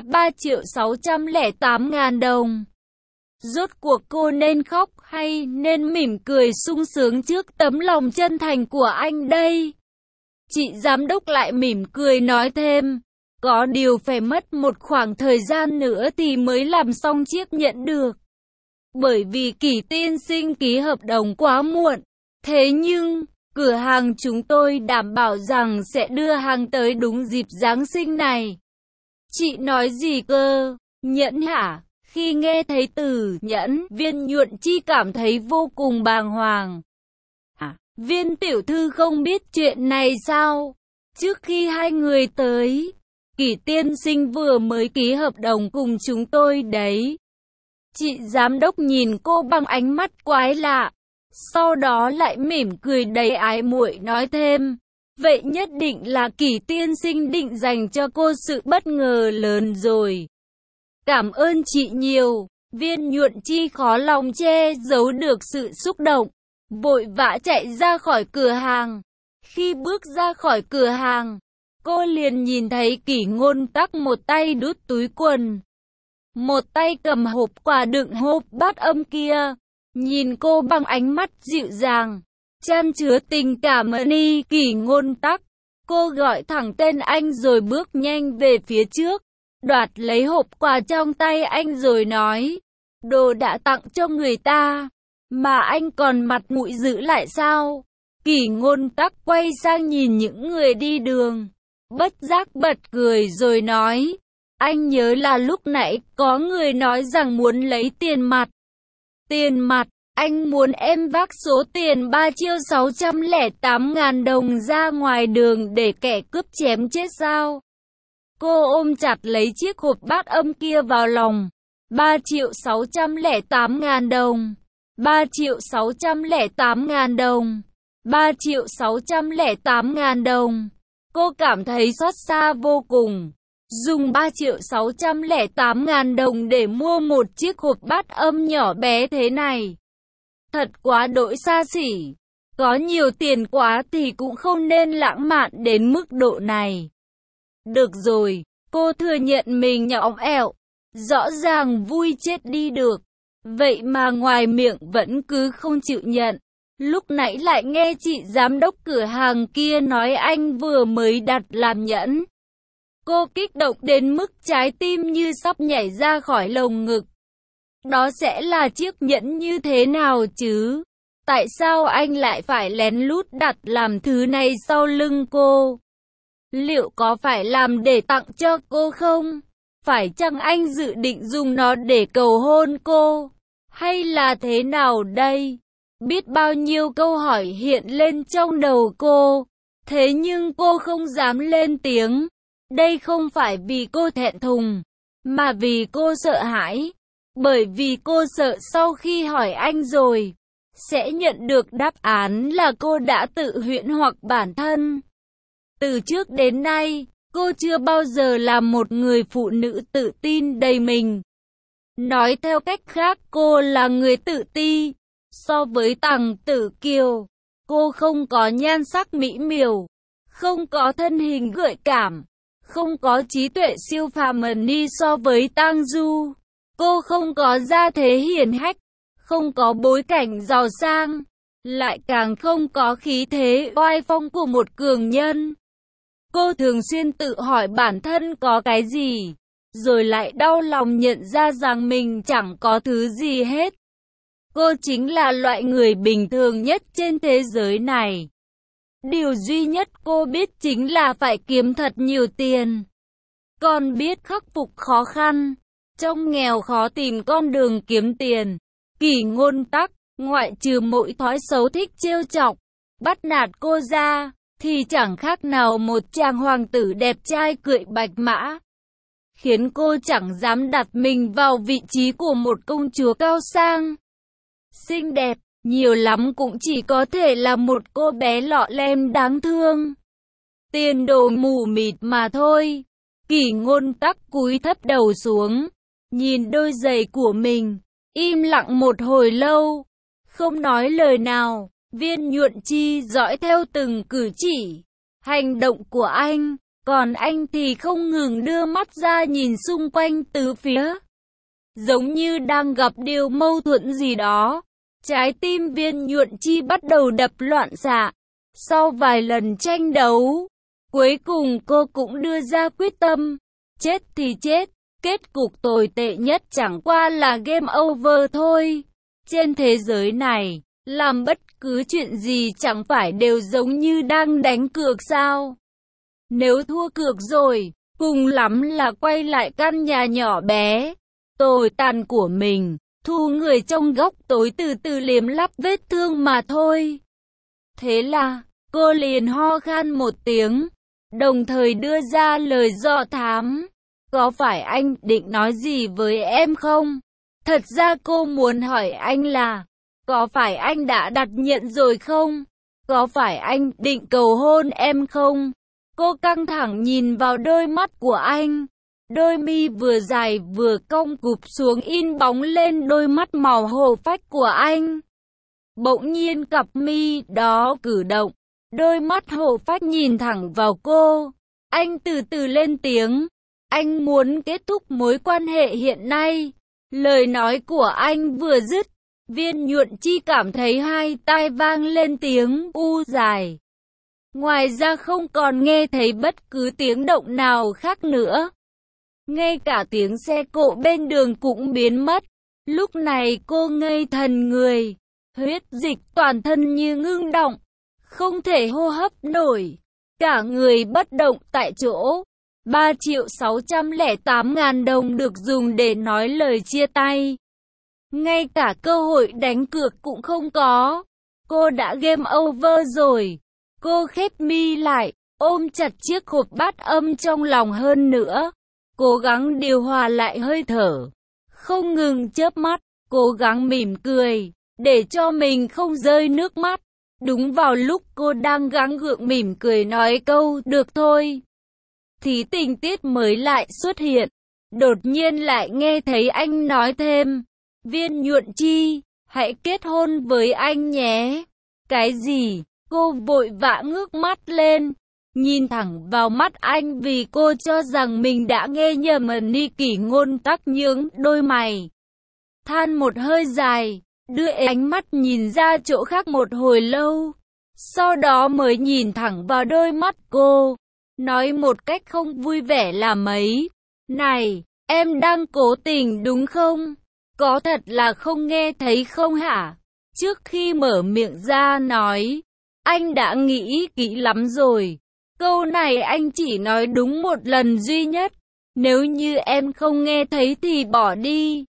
3.608.000 đồng. Rốt cuộc cô nên khóc hay nên mỉm cười sung sướng trước tấm lòng chân thành của anh đây? Chị giám đốc lại mỉm cười nói thêm, có điều phải mất một khoảng thời gian nữa thì mới làm xong chiếc nhẫn được. Bởi vì Kỷ tiên sinh ký hợp đồng quá muộn. Thế nhưng, cửa hàng chúng tôi đảm bảo rằng sẽ đưa hàng tới đúng dịp Giáng sinh này. Chị nói gì cơ? Nhẫn hả? Khi nghe thấy từ nhẫn, Viên Nhuận Chi cảm thấy vô cùng bàng hoàng. Viên tiểu thư không biết chuyện này sao? Trước khi hai người tới, Kỷ tiên sinh vừa mới ký hợp đồng cùng chúng tôi đấy. Chị giám đốc nhìn cô bằng ánh mắt quái lạ, sau đó lại mỉm cười đầy ái muội nói thêm, vậy nhất định là Kỷ tiên sinh định dành cho cô sự bất ngờ lớn rồi. Cảm ơn chị nhiều. Viên Nhuận Chi khó lòng che giấu được sự xúc động, vội vã chạy ra khỏi cửa hàng. Khi bước ra khỏi cửa hàng, cô liền nhìn thấy Kỷ Ngôn Tắc một tay đút túi quần, một tay cầm hộp quà đựng hộp bát âm kia. Nhìn cô bằng ánh mắt dịu dàng, chan chứa tình cảm. Kỷ Ngôn Tắc Cô gọi thẳng tên anh rồi bước nhanh về phía trước, đoạt lấy hộp quà trong tay anh rồi nói, đồ đã tặng cho người ta, mà anh còn mặt mũi giữ lại sao? Kỷ Ngôn Tắc quay sang nhìn những người đi đường, bất giác bật cười rồi nói, anh nhớ là lúc nãy có người nói rằng muốn lấy tiền mặt. Tiền mặt, anh muốn em vác số tiền 3.608.000 đồng ra ngoài đường để kẻ cướp chém chết sao? Cô ôm chặt lấy chiếc hộp bát âm kia vào lòng. 3.608.000 đồng. 3.608.000 đồng. 3.608.000 đồng. Cô cảm thấy xót xa vô cùng. Dùng 3.608.000 đồng để mua một chiếc hộp bát âm nhỏ bé thế này, thật quá đỗi xa xỉ. Có nhiều tiền quá thì cũng không nên lãng mạn đến mức độ này. Được rồi, cô thừa nhận mình nhõng ẹo, rõ ràng vui chết đi được. Vậy mà ngoài miệng vẫn cứ không chịu nhận. Lúc nãy lại nghe chị giám đốc cửa hàng kia nói anh vừa mới đặt làm nhẫn. Cô kích động đến mức trái tim như sắp nhảy ra khỏi lồng ngực. Đó sẽ là chiếc nhẫn như thế nào chứ? Tại sao anh lại phải lén lút đặt làm thứ này sau lưng cô? Liệu có phải làm để tặng cho cô không? Phải chăng anh dự định dùng nó để cầu hôn cô? Hay là thế nào đây? Biết bao nhiêu câu hỏi hiện lên trong đầu cô. Thế nhưng cô không dám lên tiếng. Đây không phải vì cô thẹn thùng, mà vì cô sợ hãi. Bởi vì cô sợ sau khi hỏi anh rồi, sẽ nhận được đáp án là cô đã tự huyễn hoặc bản thân. Từ trước đến nay, cô chưa bao giờ là một người phụ nữ tự tin đầy mình. Nói theo cách khác, cô là người tự ti. So với Tằng Tử Kiều, cô không có nhan sắc mỹ miều, không có thân hình gợi cảm, không có trí tuệ siêu phàm ni so với Tang Du. Cô không có gia thế hiển hách, không có bối cảnh giàu sang, lại càng không có khí thế oai phong của một cường nhân. Cô thường xuyên tự hỏi bản thân có cái gì, rồi lại đau lòng nhận ra rằng mình chẳng có thứ gì hết. Cô chính là loại người bình thường nhất trên thế giới này. Điều duy nhất cô biết chính là phải kiếm thật nhiều tiền. Còn biết khắc phục khó khăn. Trong nghèo khó tìm con đường kiếm tiền. Kỷ Ngôn Tắc, ngoại trừ mỗi thói xấu thích trêu chọc, bắt nạt cô ra, thì chẳng khác nào một chàng hoàng tử đẹp trai cưỡi bạch mã. Khiến cô chẳng dám đặt mình vào vị trí của một công chúa cao sang, xinh đẹp, nhiều lắm cũng chỉ có thể là một cô bé lọ lem đáng thương. Tiền đồ mù mịt mà thôi. Kỷ Ngôn Tắc cúi thấp đầu xuống, nhìn đôi giày của mình, im lặng một hồi lâu, không nói lời nào. Viên Nhuận Chi dõi theo từng cử chỉ, hành động của anh, còn anh thì không ngừng đưa mắt ra nhìn xung quanh tứ phía, giống như đang gặp điều mâu thuẫn gì đó. Trái tim Viên Nhuận Chi bắt đầu đập loạn xạ. Sau vài lần tranh đấu, cuối cùng cô cũng đưa ra quyết tâm, chết thì chết, kết cục tồi tệ nhất chẳng qua là game over thôi. Trên thế giới này, làm bất cứ chuyện gì chẳng phải đều giống như đang đánh cược sao? Nếu thua cược rồi, cùng lắm là quay lại căn nhà nhỏ bé, tồi tàn của mình, thu người trong góc tối từ từ liếm lắp vết thương mà thôi. Thế là, cô liền ho khan một tiếng, đồng thời đưa ra lời dò thám. Có phải anh định nói gì với em không? Thật ra cô muốn hỏi anh là, có phải anh đã đặt nhận rồi không? Có phải anh định cầu hôn em không? Cô căng thẳng nhìn vào đôi mắt của anh. Đôi mi vừa dài vừa cong cụp xuống in bóng lên đôi mắt màu hổ phách của anh. Bỗng nhiên cặp mi đó cử động, đôi mắt hổ phách nhìn thẳng vào cô. Anh từ từ lên tiếng, anh muốn kết thúc mối quan hệ hiện nay. Lời nói của anh vừa dứt, Viên Nhuận Chi cảm thấy hai tai vang lên tiếng u dài. Ngoài ra không còn nghe thấy bất cứ tiếng động nào khác nữa. Ngay cả tiếng xe cộ bên đường cũng biến mất. Lúc này cô ngây thần người, huyết dịch toàn thân như ngưng đọng, không thể hô hấp nổi, cả người bất động tại chỗ. 3.608.000 đồng được dùng để nói lời chia tay. Ngay cả cơ hội đánh cược cũng không có. Cô đã game over rồi. Cô khép mi lại, ôm chặt chiếc hộp bát âm trong lòng hơn nữa. Cố gắng điều hòa lại hơi thở. Không ngừng chớp mắt, cố gắng mỉm cười, để cho mình không rơi nước mắt. Đúng vào lúc cô đang gắng gượng mỉm cười nói câu được thôi, thì tình tiết mới lại xuất hiện. Đột nhiên lại nghe thấy anh nói thêm, Viên Nhuận Chi, hãy kết hôn với anh nhé. Cái gì? Cô vội vã ngước mắt lên, nhìn thẳng vào mắt anh vì cô cho rằng mình đã nghe nhầm. Ni Kỷ Ngôn tắc nhướng đôi mày, than một hơi dài, đưa ánh mắt nhìn ra chỗ khác một hồi lâu, sau đó mới nhìn thẳng vào đôi mắt cô, nói một cách không vui vẻ là mấy. Này, em đang cố tình đúng không? Có thật là không nghe thấy không hả? Trước khi mở miệng ra nói, anh đã nghĩ kỹ lắm rồi. Câu này anh chỉ nói đúng một lần duy nhất. Nếu như em không nghe thấy thì bỏ đi.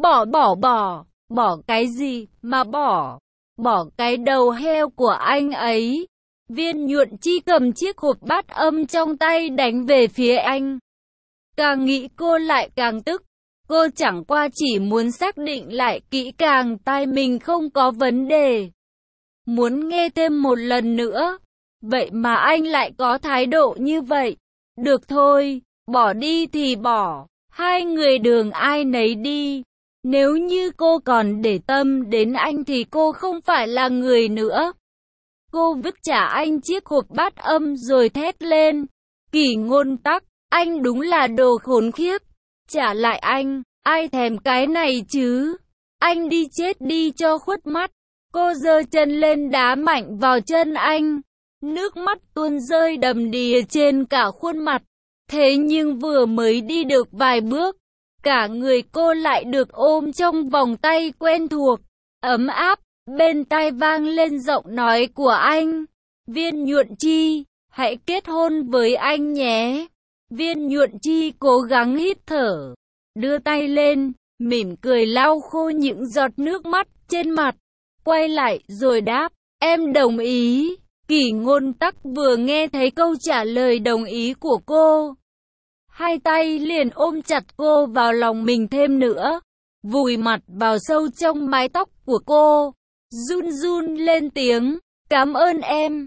Bỏ cái gì mà bỏ? Bỏ cái đầu heo của anh ấy. Viên Nhuận Chi cầm chiếc hộp bát âm trong tay đánh về phía anh. Càng nghĩ cô lại càng tức. Cô chẳng qua chỉ muốn xác định lại kỹ càng tai mình không có vấn đề. Muốn nghe thêm một lần nữa. Vậy mà anh lại có thái độ như vậy. Được thôi, bỏ đi thì bỏ. Hai người đường ai nấy đi. Nếu như cô còn để tâm đến anh thì cô không phải là người nữa. Cô vứt trả anh chiếc hộp bát âm rồi thét lên. Kỷ Ngôn tắc, anh đúng là đồ khốn khiếp. Trả lại anh, ai thèm cái này chứ. Anh đi chết đi cho khuất mắt. Cô giơ chân lên đá mạnh vào chân anh. Nước mắt tuôn rơi đầm đìa trên cả khuôn mặt. Thế nhưng vừa mới đi được vài bước, cả người cô lại được ôm trong vòng tay quen thuộc, ấm áp. Bên tai vang lên giọng nói của anh. Viên Nhuận Chi, hãy kết hôn với anh nhé. Viên Nhuận Chi cố gắng hít thở, đưa tay lên, mỉm cười lau khô những giọt nước mắt trên mặt. Quay lại rồi đáp, em đồng ý. Kỷ Ngôn tắc vừa nghe thấy câu trả lời đồng ý của cô, hai tay liền ôm chặt cô vào lòng mình thêm nữa, vùi mặt vào sâu trong mái tóc của cô, run run lên tiếng, cảm ơn em,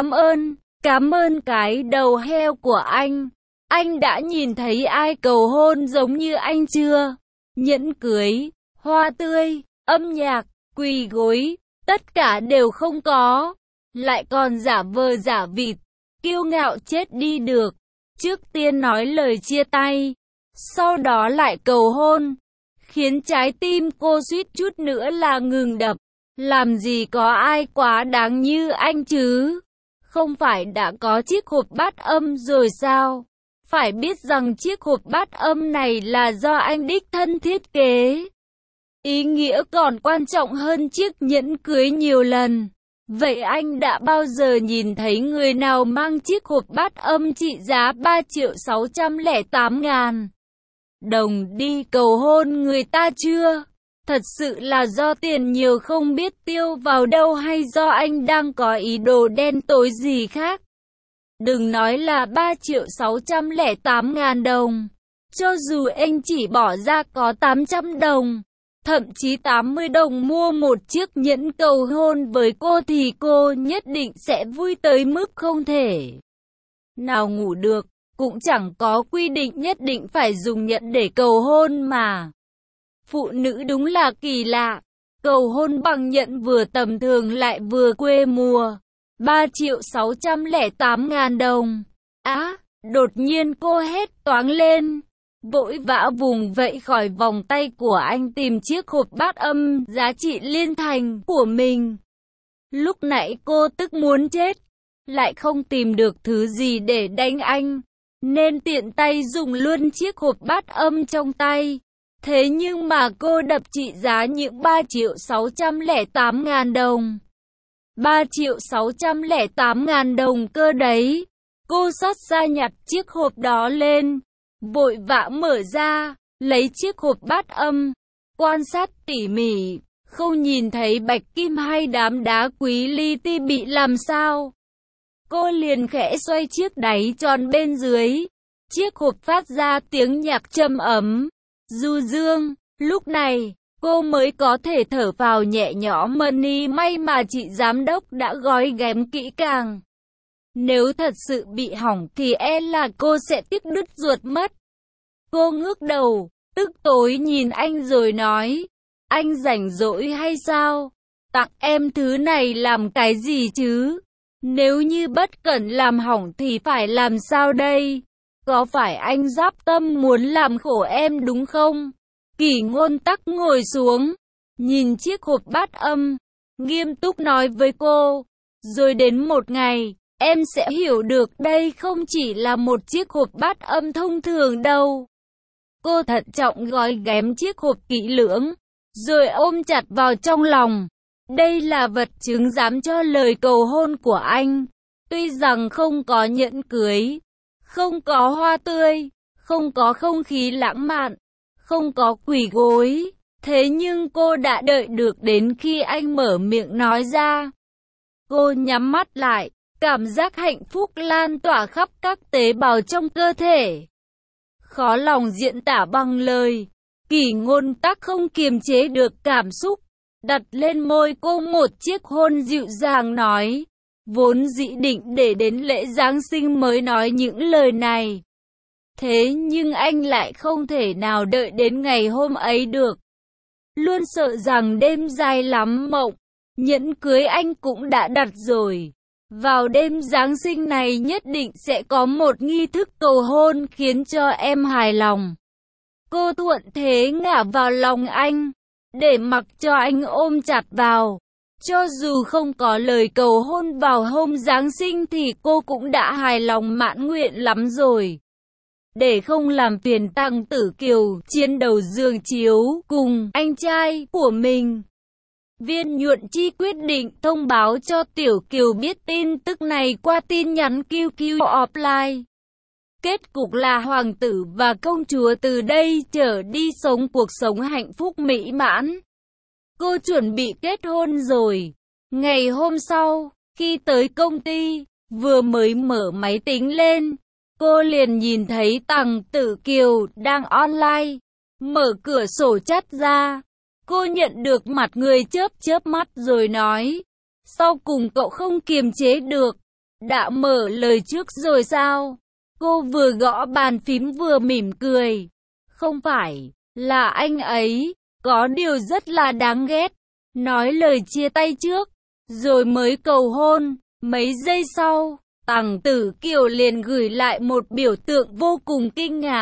cảm ơn cái đầu heo của anh. Anh đã nhìn thấy ai cầu hôn giống như anh chưa? Nhẫn cưới, hoa tươi, âm nhạc, quỳ gối, tất cả đều không có. Lại còn giả vờ giả vịt, kiêu ngạo chết đi được. Trước tiên nói lời chia tay, sau đó lại cầu hôn, khiến trái tim cô suýt chút nữa là ngừng đập. Làm gì có ai quá đáng như anh chứ? Không phải đã có chiếc hộp bát âm rồi sao? Phải biết rằng chiếc hộp bát âm này là do anh đích thân thiết kế. Ý nghĩa còn quan trọng hơn chiếc nhẫn cưới nhiều lần. Vậy anh đã bao giờ nhìn thấy người nào mang chiếc hộp bát âm trị giá 3.608.000 đồng đi cầu hôn người ta chưa? Thật sự là do tiền nhiều không biết tiêu vào đâu hay do anh đang có ý đồ đen tối gì khác? Đừng nói là 3.608.000 đồng. Cho dù anh chỉ bỏ ra có 800 đồng, thậm chí 80 đồng mua một chiếc nhẫn cầu hôn với cô thì cô nhất định sẽ vui tới mức không thể nào ngủ được. Cũng chẳng có quy định nhất định phải dùng nhẫn để cầu hôn mà. Phụ nữ đúng là kỳ lạ. Cầu hôn bằng nhẫn vừa tầm thường lại vừa quê mùa. 3.608.000 đồng. Đột nhiên cô hét toáng lên, vội vã vùng vẫy khỏi vòng tay của anh tìm chiếc hộp bát âm giá trị liên thành của mình. Lúc nãy cô tức muốn chết, lại không tìm được thứ gì để đánh anh, nên tiện tay dùng luôn chiếc hộp bát âm trong tay. Thế nhưng mà cô đập trị giá những 3.608.000 đồng. 3.608.000 đồng cơ đấy. Cô xót xa nhặt chiếc hộp đó lên, vội vã mở ra, lấy chiếc hộp bát âm, quan sát tỉ mỉ, không nhìn thấy bạch kim hay đám đá quý li ti bị làm sao. Cô liền khẽ xoay chiếc đáy tròn bên dưới, chiếc hộp phát ra tiếng nhạc trầm ấm, du dương. Lúc này, cô mới có thể thở phào nhẹ nhõm. May mà chị giám đốc đã gói ghém kỹ càng. Nếu thật sự bị hỏng thì e là cô sẽ tiếc đứt ruột mất. Cô ngước đầu, tức tối nhìn anh rồi nói, anh rảnh rỗi hay sao? Tặng em thứ này làm cái gì chứ? Nếu như bất cẩn làm hỏng thì phải làm sao đây? Có phải anh giáp tâm muốn làm khổ em đúng không? Kỷ Ngôn Tắc ngồi xuống, nhìn chiếc hộp bát âm, nghiêm túc nói với cô, rồi đến một ngày, em sẽ hiểu được đây không chỉ là một chiếc hộp bát âm thông thường đâu. Cô thận trọng gói ghém chiếc hộp kỹ lưỡng, rồi ôm chặt vào trong lòng. Đây là vật chứng giám cho lời cầu hôn của anh. Tuy rằng không có nhẫn cưới, không có hoa tươi, không có không khí lãng mạn, không có quỳ gối, thế nhưng cô đã đợi được đến khi anh mở miệng nói ra. Cô nhắm mắt lại, cảm giác hạnh phúc lan tỏa khắp các tế bào trong cơ thể. Khó lòng diễn tả bằng lời. Kỷ Ngôn Tắc không kiềm chế được cảm xúc, đặt lên môi cô một chiếc hôn dịu dàng nói, vốn dĩ định để đến lễ Giáng sinh mới nói những lời này. Thế nhưng anh lại không thể nào đợi đến ngày hôm ấy được. Luôn sợ rằng đêm dài lắm mộng, nhẫn cưới anh cũng đã đặt rồi. Vào đêm Giáng sinh này nhất định sẽ có một nghi thức cầu hôn khiến cho em hài lòng. Cô thuận thế ngả vào lòng anh, để mặc cho anh ôm chặt vào. Cho dù không có lời cầu hôn vào hôm Giáng sinh thì cô cũng đã hài lòng mãn nguyện lắm rồi. Để không làm phiền Tằng Tử Kiều chiến đầu giường chiếu cùng anh trai của mình, Viên Nhuận Chi quyết định thông báo cho Tiểu Kiều biết tin tức này qua tin nhắn QQ offline. Kết cục là hoàng tử và công chúa từ đây trở đi sống cuộc sống hạnh phúc mỹ mãn. Cô chuẩn bị kết hôn rồi. Ngày hôm sau, khi tới công ty, vừa mới mở máy tính lên, cô liền nhìn thấy Tằng Tử Kiều đang online. Mở cửa sổ chat ra, cô nhận được mặt người chớp chớp mắt rồi nói, sau cùng cậu không kiềm chế được, đã mở lời trước rồi sao? Cô vừa gõ bàn phím vừa mỉm cười. Không phải, là anh ấy, có điều rất là đáng ghét. Nói lời chia tay trước, rồi mới cầu hôn. Mấy giây sau, Tằng Tử Kiều liền gửi lại một biểu tượng vô cùng kinh ngạc.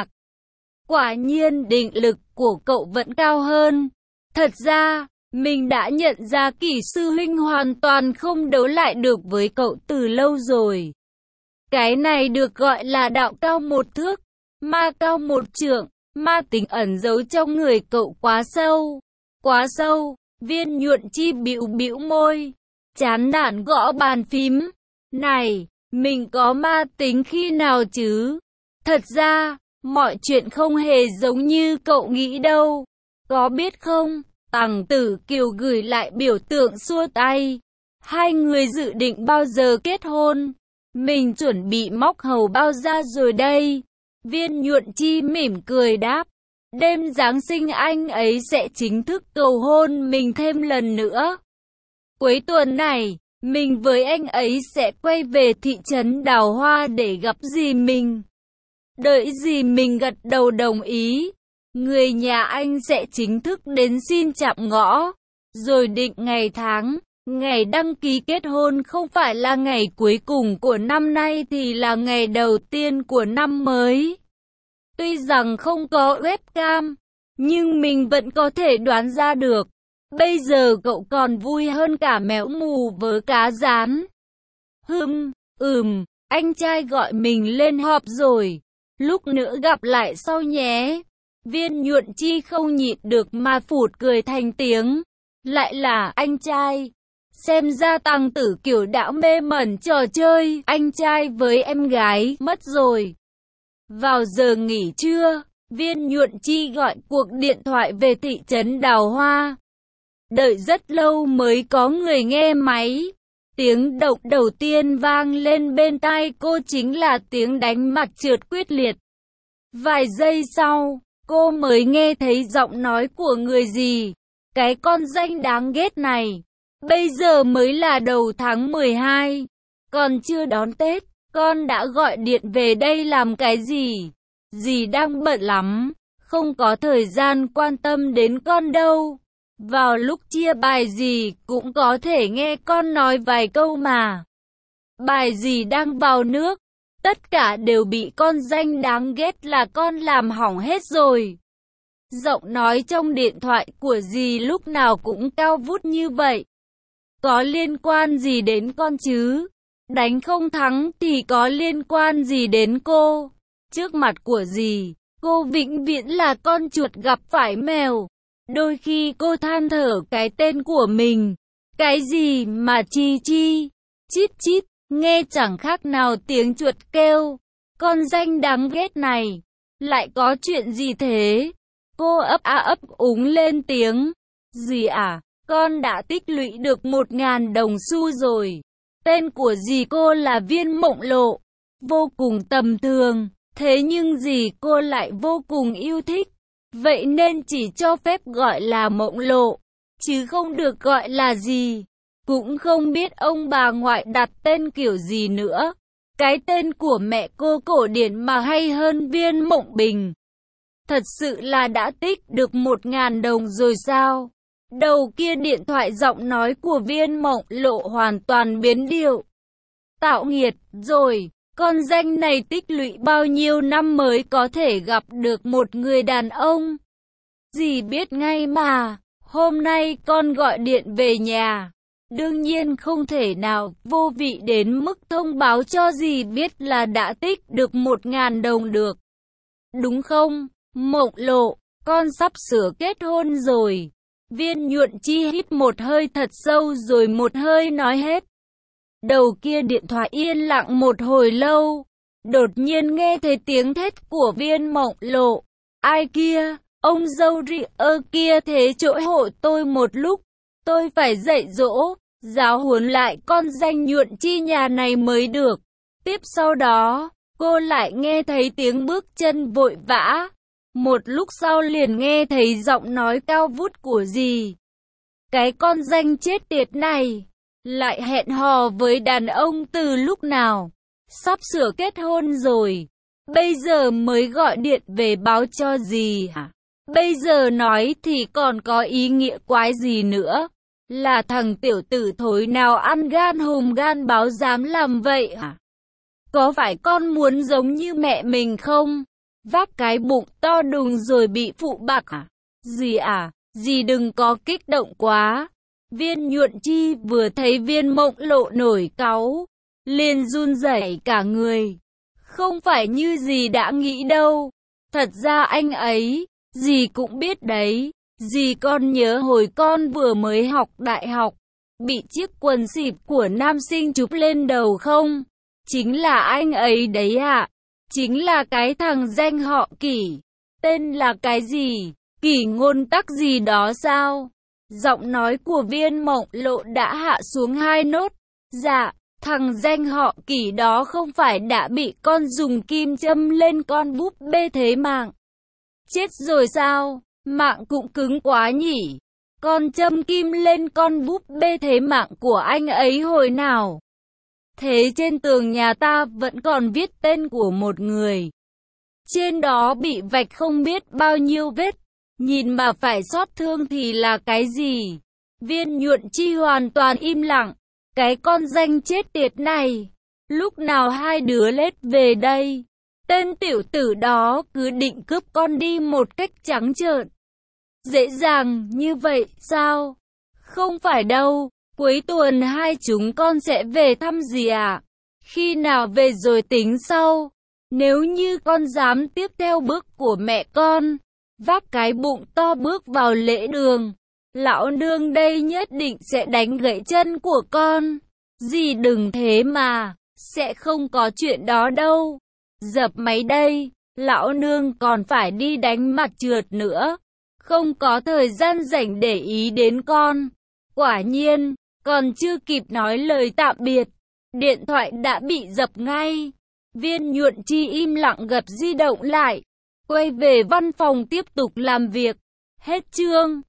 Quả nhiên định lực của cậu vẫn cao hơn. Thật ra, mình đã nhận ra Kỷ sư huynh hoàn toàn không đấu lại được với cậu từ lâu rồi. Cái này được gọi là đạo cao một thước, ma cao một trượng, ma tính ẩn giấu trong người cậu quá sâu. Quá sâu. Viên Nhuận Chi bĩu bĩu môi, chán nản gõ bàn phím. Này, mình có ma tính khi nào chứ? Thật ra, mọi chuyện không hề giống như cậu nghĩ đâu. Có biết không? Tằng Tử Kiều gửi lại biểu tượng xua tay. Hai người dự định bao giờ kết hôn? Mình chuẩn bị móc hầu bao ra rồi đây. Viên Nhuận Chi mỉm cười đáp. Đêm Giáng sinh anh ấy sẽ chính thức cầu hôn mình thêm lần nữa. Cuối tuần này, mình với anh ấy sẽ quay về thị trấn Đào Hoa để gặp dì mình. Đợi dì mình gật đầu đồng ý, người nhà anh sẽ chính thức đến xin chạm ngõ, rồi định ngày tháng. Ngày đăng ký kết hôn không phải là ngày cuối cùng của năm nay thì là ngày đầu tiên của năm mới. Tuy rằng không có webcam, nhưng mình vẫn có thể đoán ra được. Bây giờ cậu còn vui hơn cả mèo mù vớ cá rán. Anh trai gọi mình lên họp rồi. Lúc nữa gặp lại sau nhé. Viên Nhuận Chi không nhịn được mà phụt cười thành tiếng. Lại là anh trai. Xem ra Tăng Tử Kiểu đã mê mẩn trò chơi anh trai với em gái mất rồi. Vào giờ nghỉ trưa, Viên Nhuận Chi gọi cuộc điện thoại về thị trấn Đào Hoa. Đợi rất lâu mới có người nghe máy. Tiếng động đầu tiên vang lên bên tai cô chính là tiếng đánh mặt trượt quyết liệt. Vài giây sau, cô mới nghe thấy giọng nói của người gì. Cái con danh đáng ghét này. Bây giờ mới là đầu tháng 12. Còn chưa đón Tết, con đã gọi điện về đây làm cái gì? Dì đang bận lắm, không có thời gian quan tâm đến con đâu. Vào lúc chia bài dì cũng có thể nghe con nói vài câu mà. Bài dì đang vào nước, tất cả đều bị con danh đáng ghét là con làm hỏng hết rồi. Giọng nói trong điện thoại của dì lúc nào cũng cao vút như vậy. Có liên quan gì đến con chứ? Đánh không thắng thì có liên quan gì đến cô? Trước mặt của dì, cô vĩnh viễn là con chuột gặp phải mèo. Đôi khi cô than thở cái tên của mình. Cái gì mà chi chi, chít chít, nghe chẳng khác nào tiếng chuột kêu. Con danh đáng ghét này, lại có chuyện gì thế? Cô ấp úng lên tiếng. Dì à, con đã tích lũy được 1.000 đồng xu rồi. Tên của dì cô là Viên Mộng Lộ. Vô cùng tầm thường, thế nhưng dì cô lại vô cùng yêu thích. Vậy nên chỉ cho phép gọi là Mộng Lộ, chứ không được gọi là gì. Cũng không biết ông bà ngoại đặt tên kiểu gì nữa. Cái tên của mẹ cô cổ điển mà hay hơn Viên Mộng Bình. Thật sự là đã tích được 1.000 đồng rồi sao? Đầu kia điện thoại giọng nói của Viên Mộng Lộ hoàn toàn biến điệu. Tạo nghiệt rồi, con danh này tích lũy bao nhiêu năm mới có thể gặp được một người đàn ông? Dì biết ngay mà, hôm nay con gọi điện về nhà. Đương nhiên không thể nào vô vị đến mức thông báo cho dì biết là đã tích được 1.000 đồng được. Đúng không, Mộng Lộ, con sắp sửa kết hôn rồi. Viên Nhuận Chi hít một hơi thật sâu rồi một hơi nói hết. Đầu kia điện thoại yên lặng một hồi lâu. Đột nhiên nghe thấy tiếng thét của Viên Mộng Lộ. Ai kia, ông dâu rị ơ kia thế chỗ hộ tôi một lúc. Tôi phải dạy dỗ, giáo huấn lại con danh Nhuận Chi nhà này mới được. Tiếp sau đó, cô lại nghe thấy tiếng bước chân vội vã. Một lúc sau liền nghe thấy giọng nói cao vút của dì. Cái con danh chết tiệt này, lại hẹn hò với đàn ông từ lúc nào? Sắp sửa kết hôn rồi, bây giờ mới gọi điện về báo cho dì hả? Bây giờ nói thì còn có ý nghĩa quái gì nữa? Là thằng tiểu tử thối nào ăn gan hùm gan báo dám làm vậy hả? Có phải con muốn giống như mẹ mình không? Vác cái bụng to đùng rồi bị phụ bạc à? Dì à, dì đừng có kích động quá. Viên Nhuận Chi vừa thấy Viên Mộng Lộ nổi cáu, liền run rẩy cả người. Không phải như dì đã nghĩ đâu. Thật ra anh ấy, dì cũng biết đấy. Dì còn nhớ hồi con vừa mới học đại học, bị chiếc quần xịp của nam sinh chụp lên đầu không? Chính là anh ấy đấy ạ. Chính là cái thằng danh họ Kỷ. Tên là cái gì? Kỷ Ngôn Tắc gì đó sao? Giọng nói của Viên Mộng Lộ đã hạ xuống 2 nốt. Dạ, thằng danh họ Kỷ đó không phải đã bị con dùng kim châm lên con búp bê thế mạng. Chết rồi sao? Mạng cũng cứng quá nhỉ? Con châm kim lên con búp bê thế mạng của anh ấy hồi nào? Thế trên tường nhà ta vẫn còn viết tên của một người. Trên đó bị vạch không biết bao nhiêu vết. Nhìn mà phải xót thương thì là cái gì? Viên Nhuận Chi hoàn toàn im lặng. Cái con danh chết tiệt này, lúc nào hai đứa lết về đây? Tên tiểu tử đó cứ định cướp con đi một cách trắng trợn. Dễ dàng như vậy sao? Không phải đâu. Cuối tuần hai chúng con sẽ về thăm dì ạ. Khi nào về rồi tính sau. Nếu như con dám tiếp theo bước của mẹ con, vác cái bụng to bước vào lễ đường, lão nương đây nhất định sẽ đánh gãy chân của con. Dì đừng thế mà, sẽ không có chuyện đó đâu. Dập máy đây, lão nương còn phải đi đánh mặt trượt nữa. Không có thời gian rảnh để ý đến con. Quả nhiên, còn chưa kịp nói lời tạm biệt, điện thoại đã bị dập ngay. Viên Nhuận Chi im lặng gập di động lại, quay về văn phòng tiếp tục làm việc. Hết chương.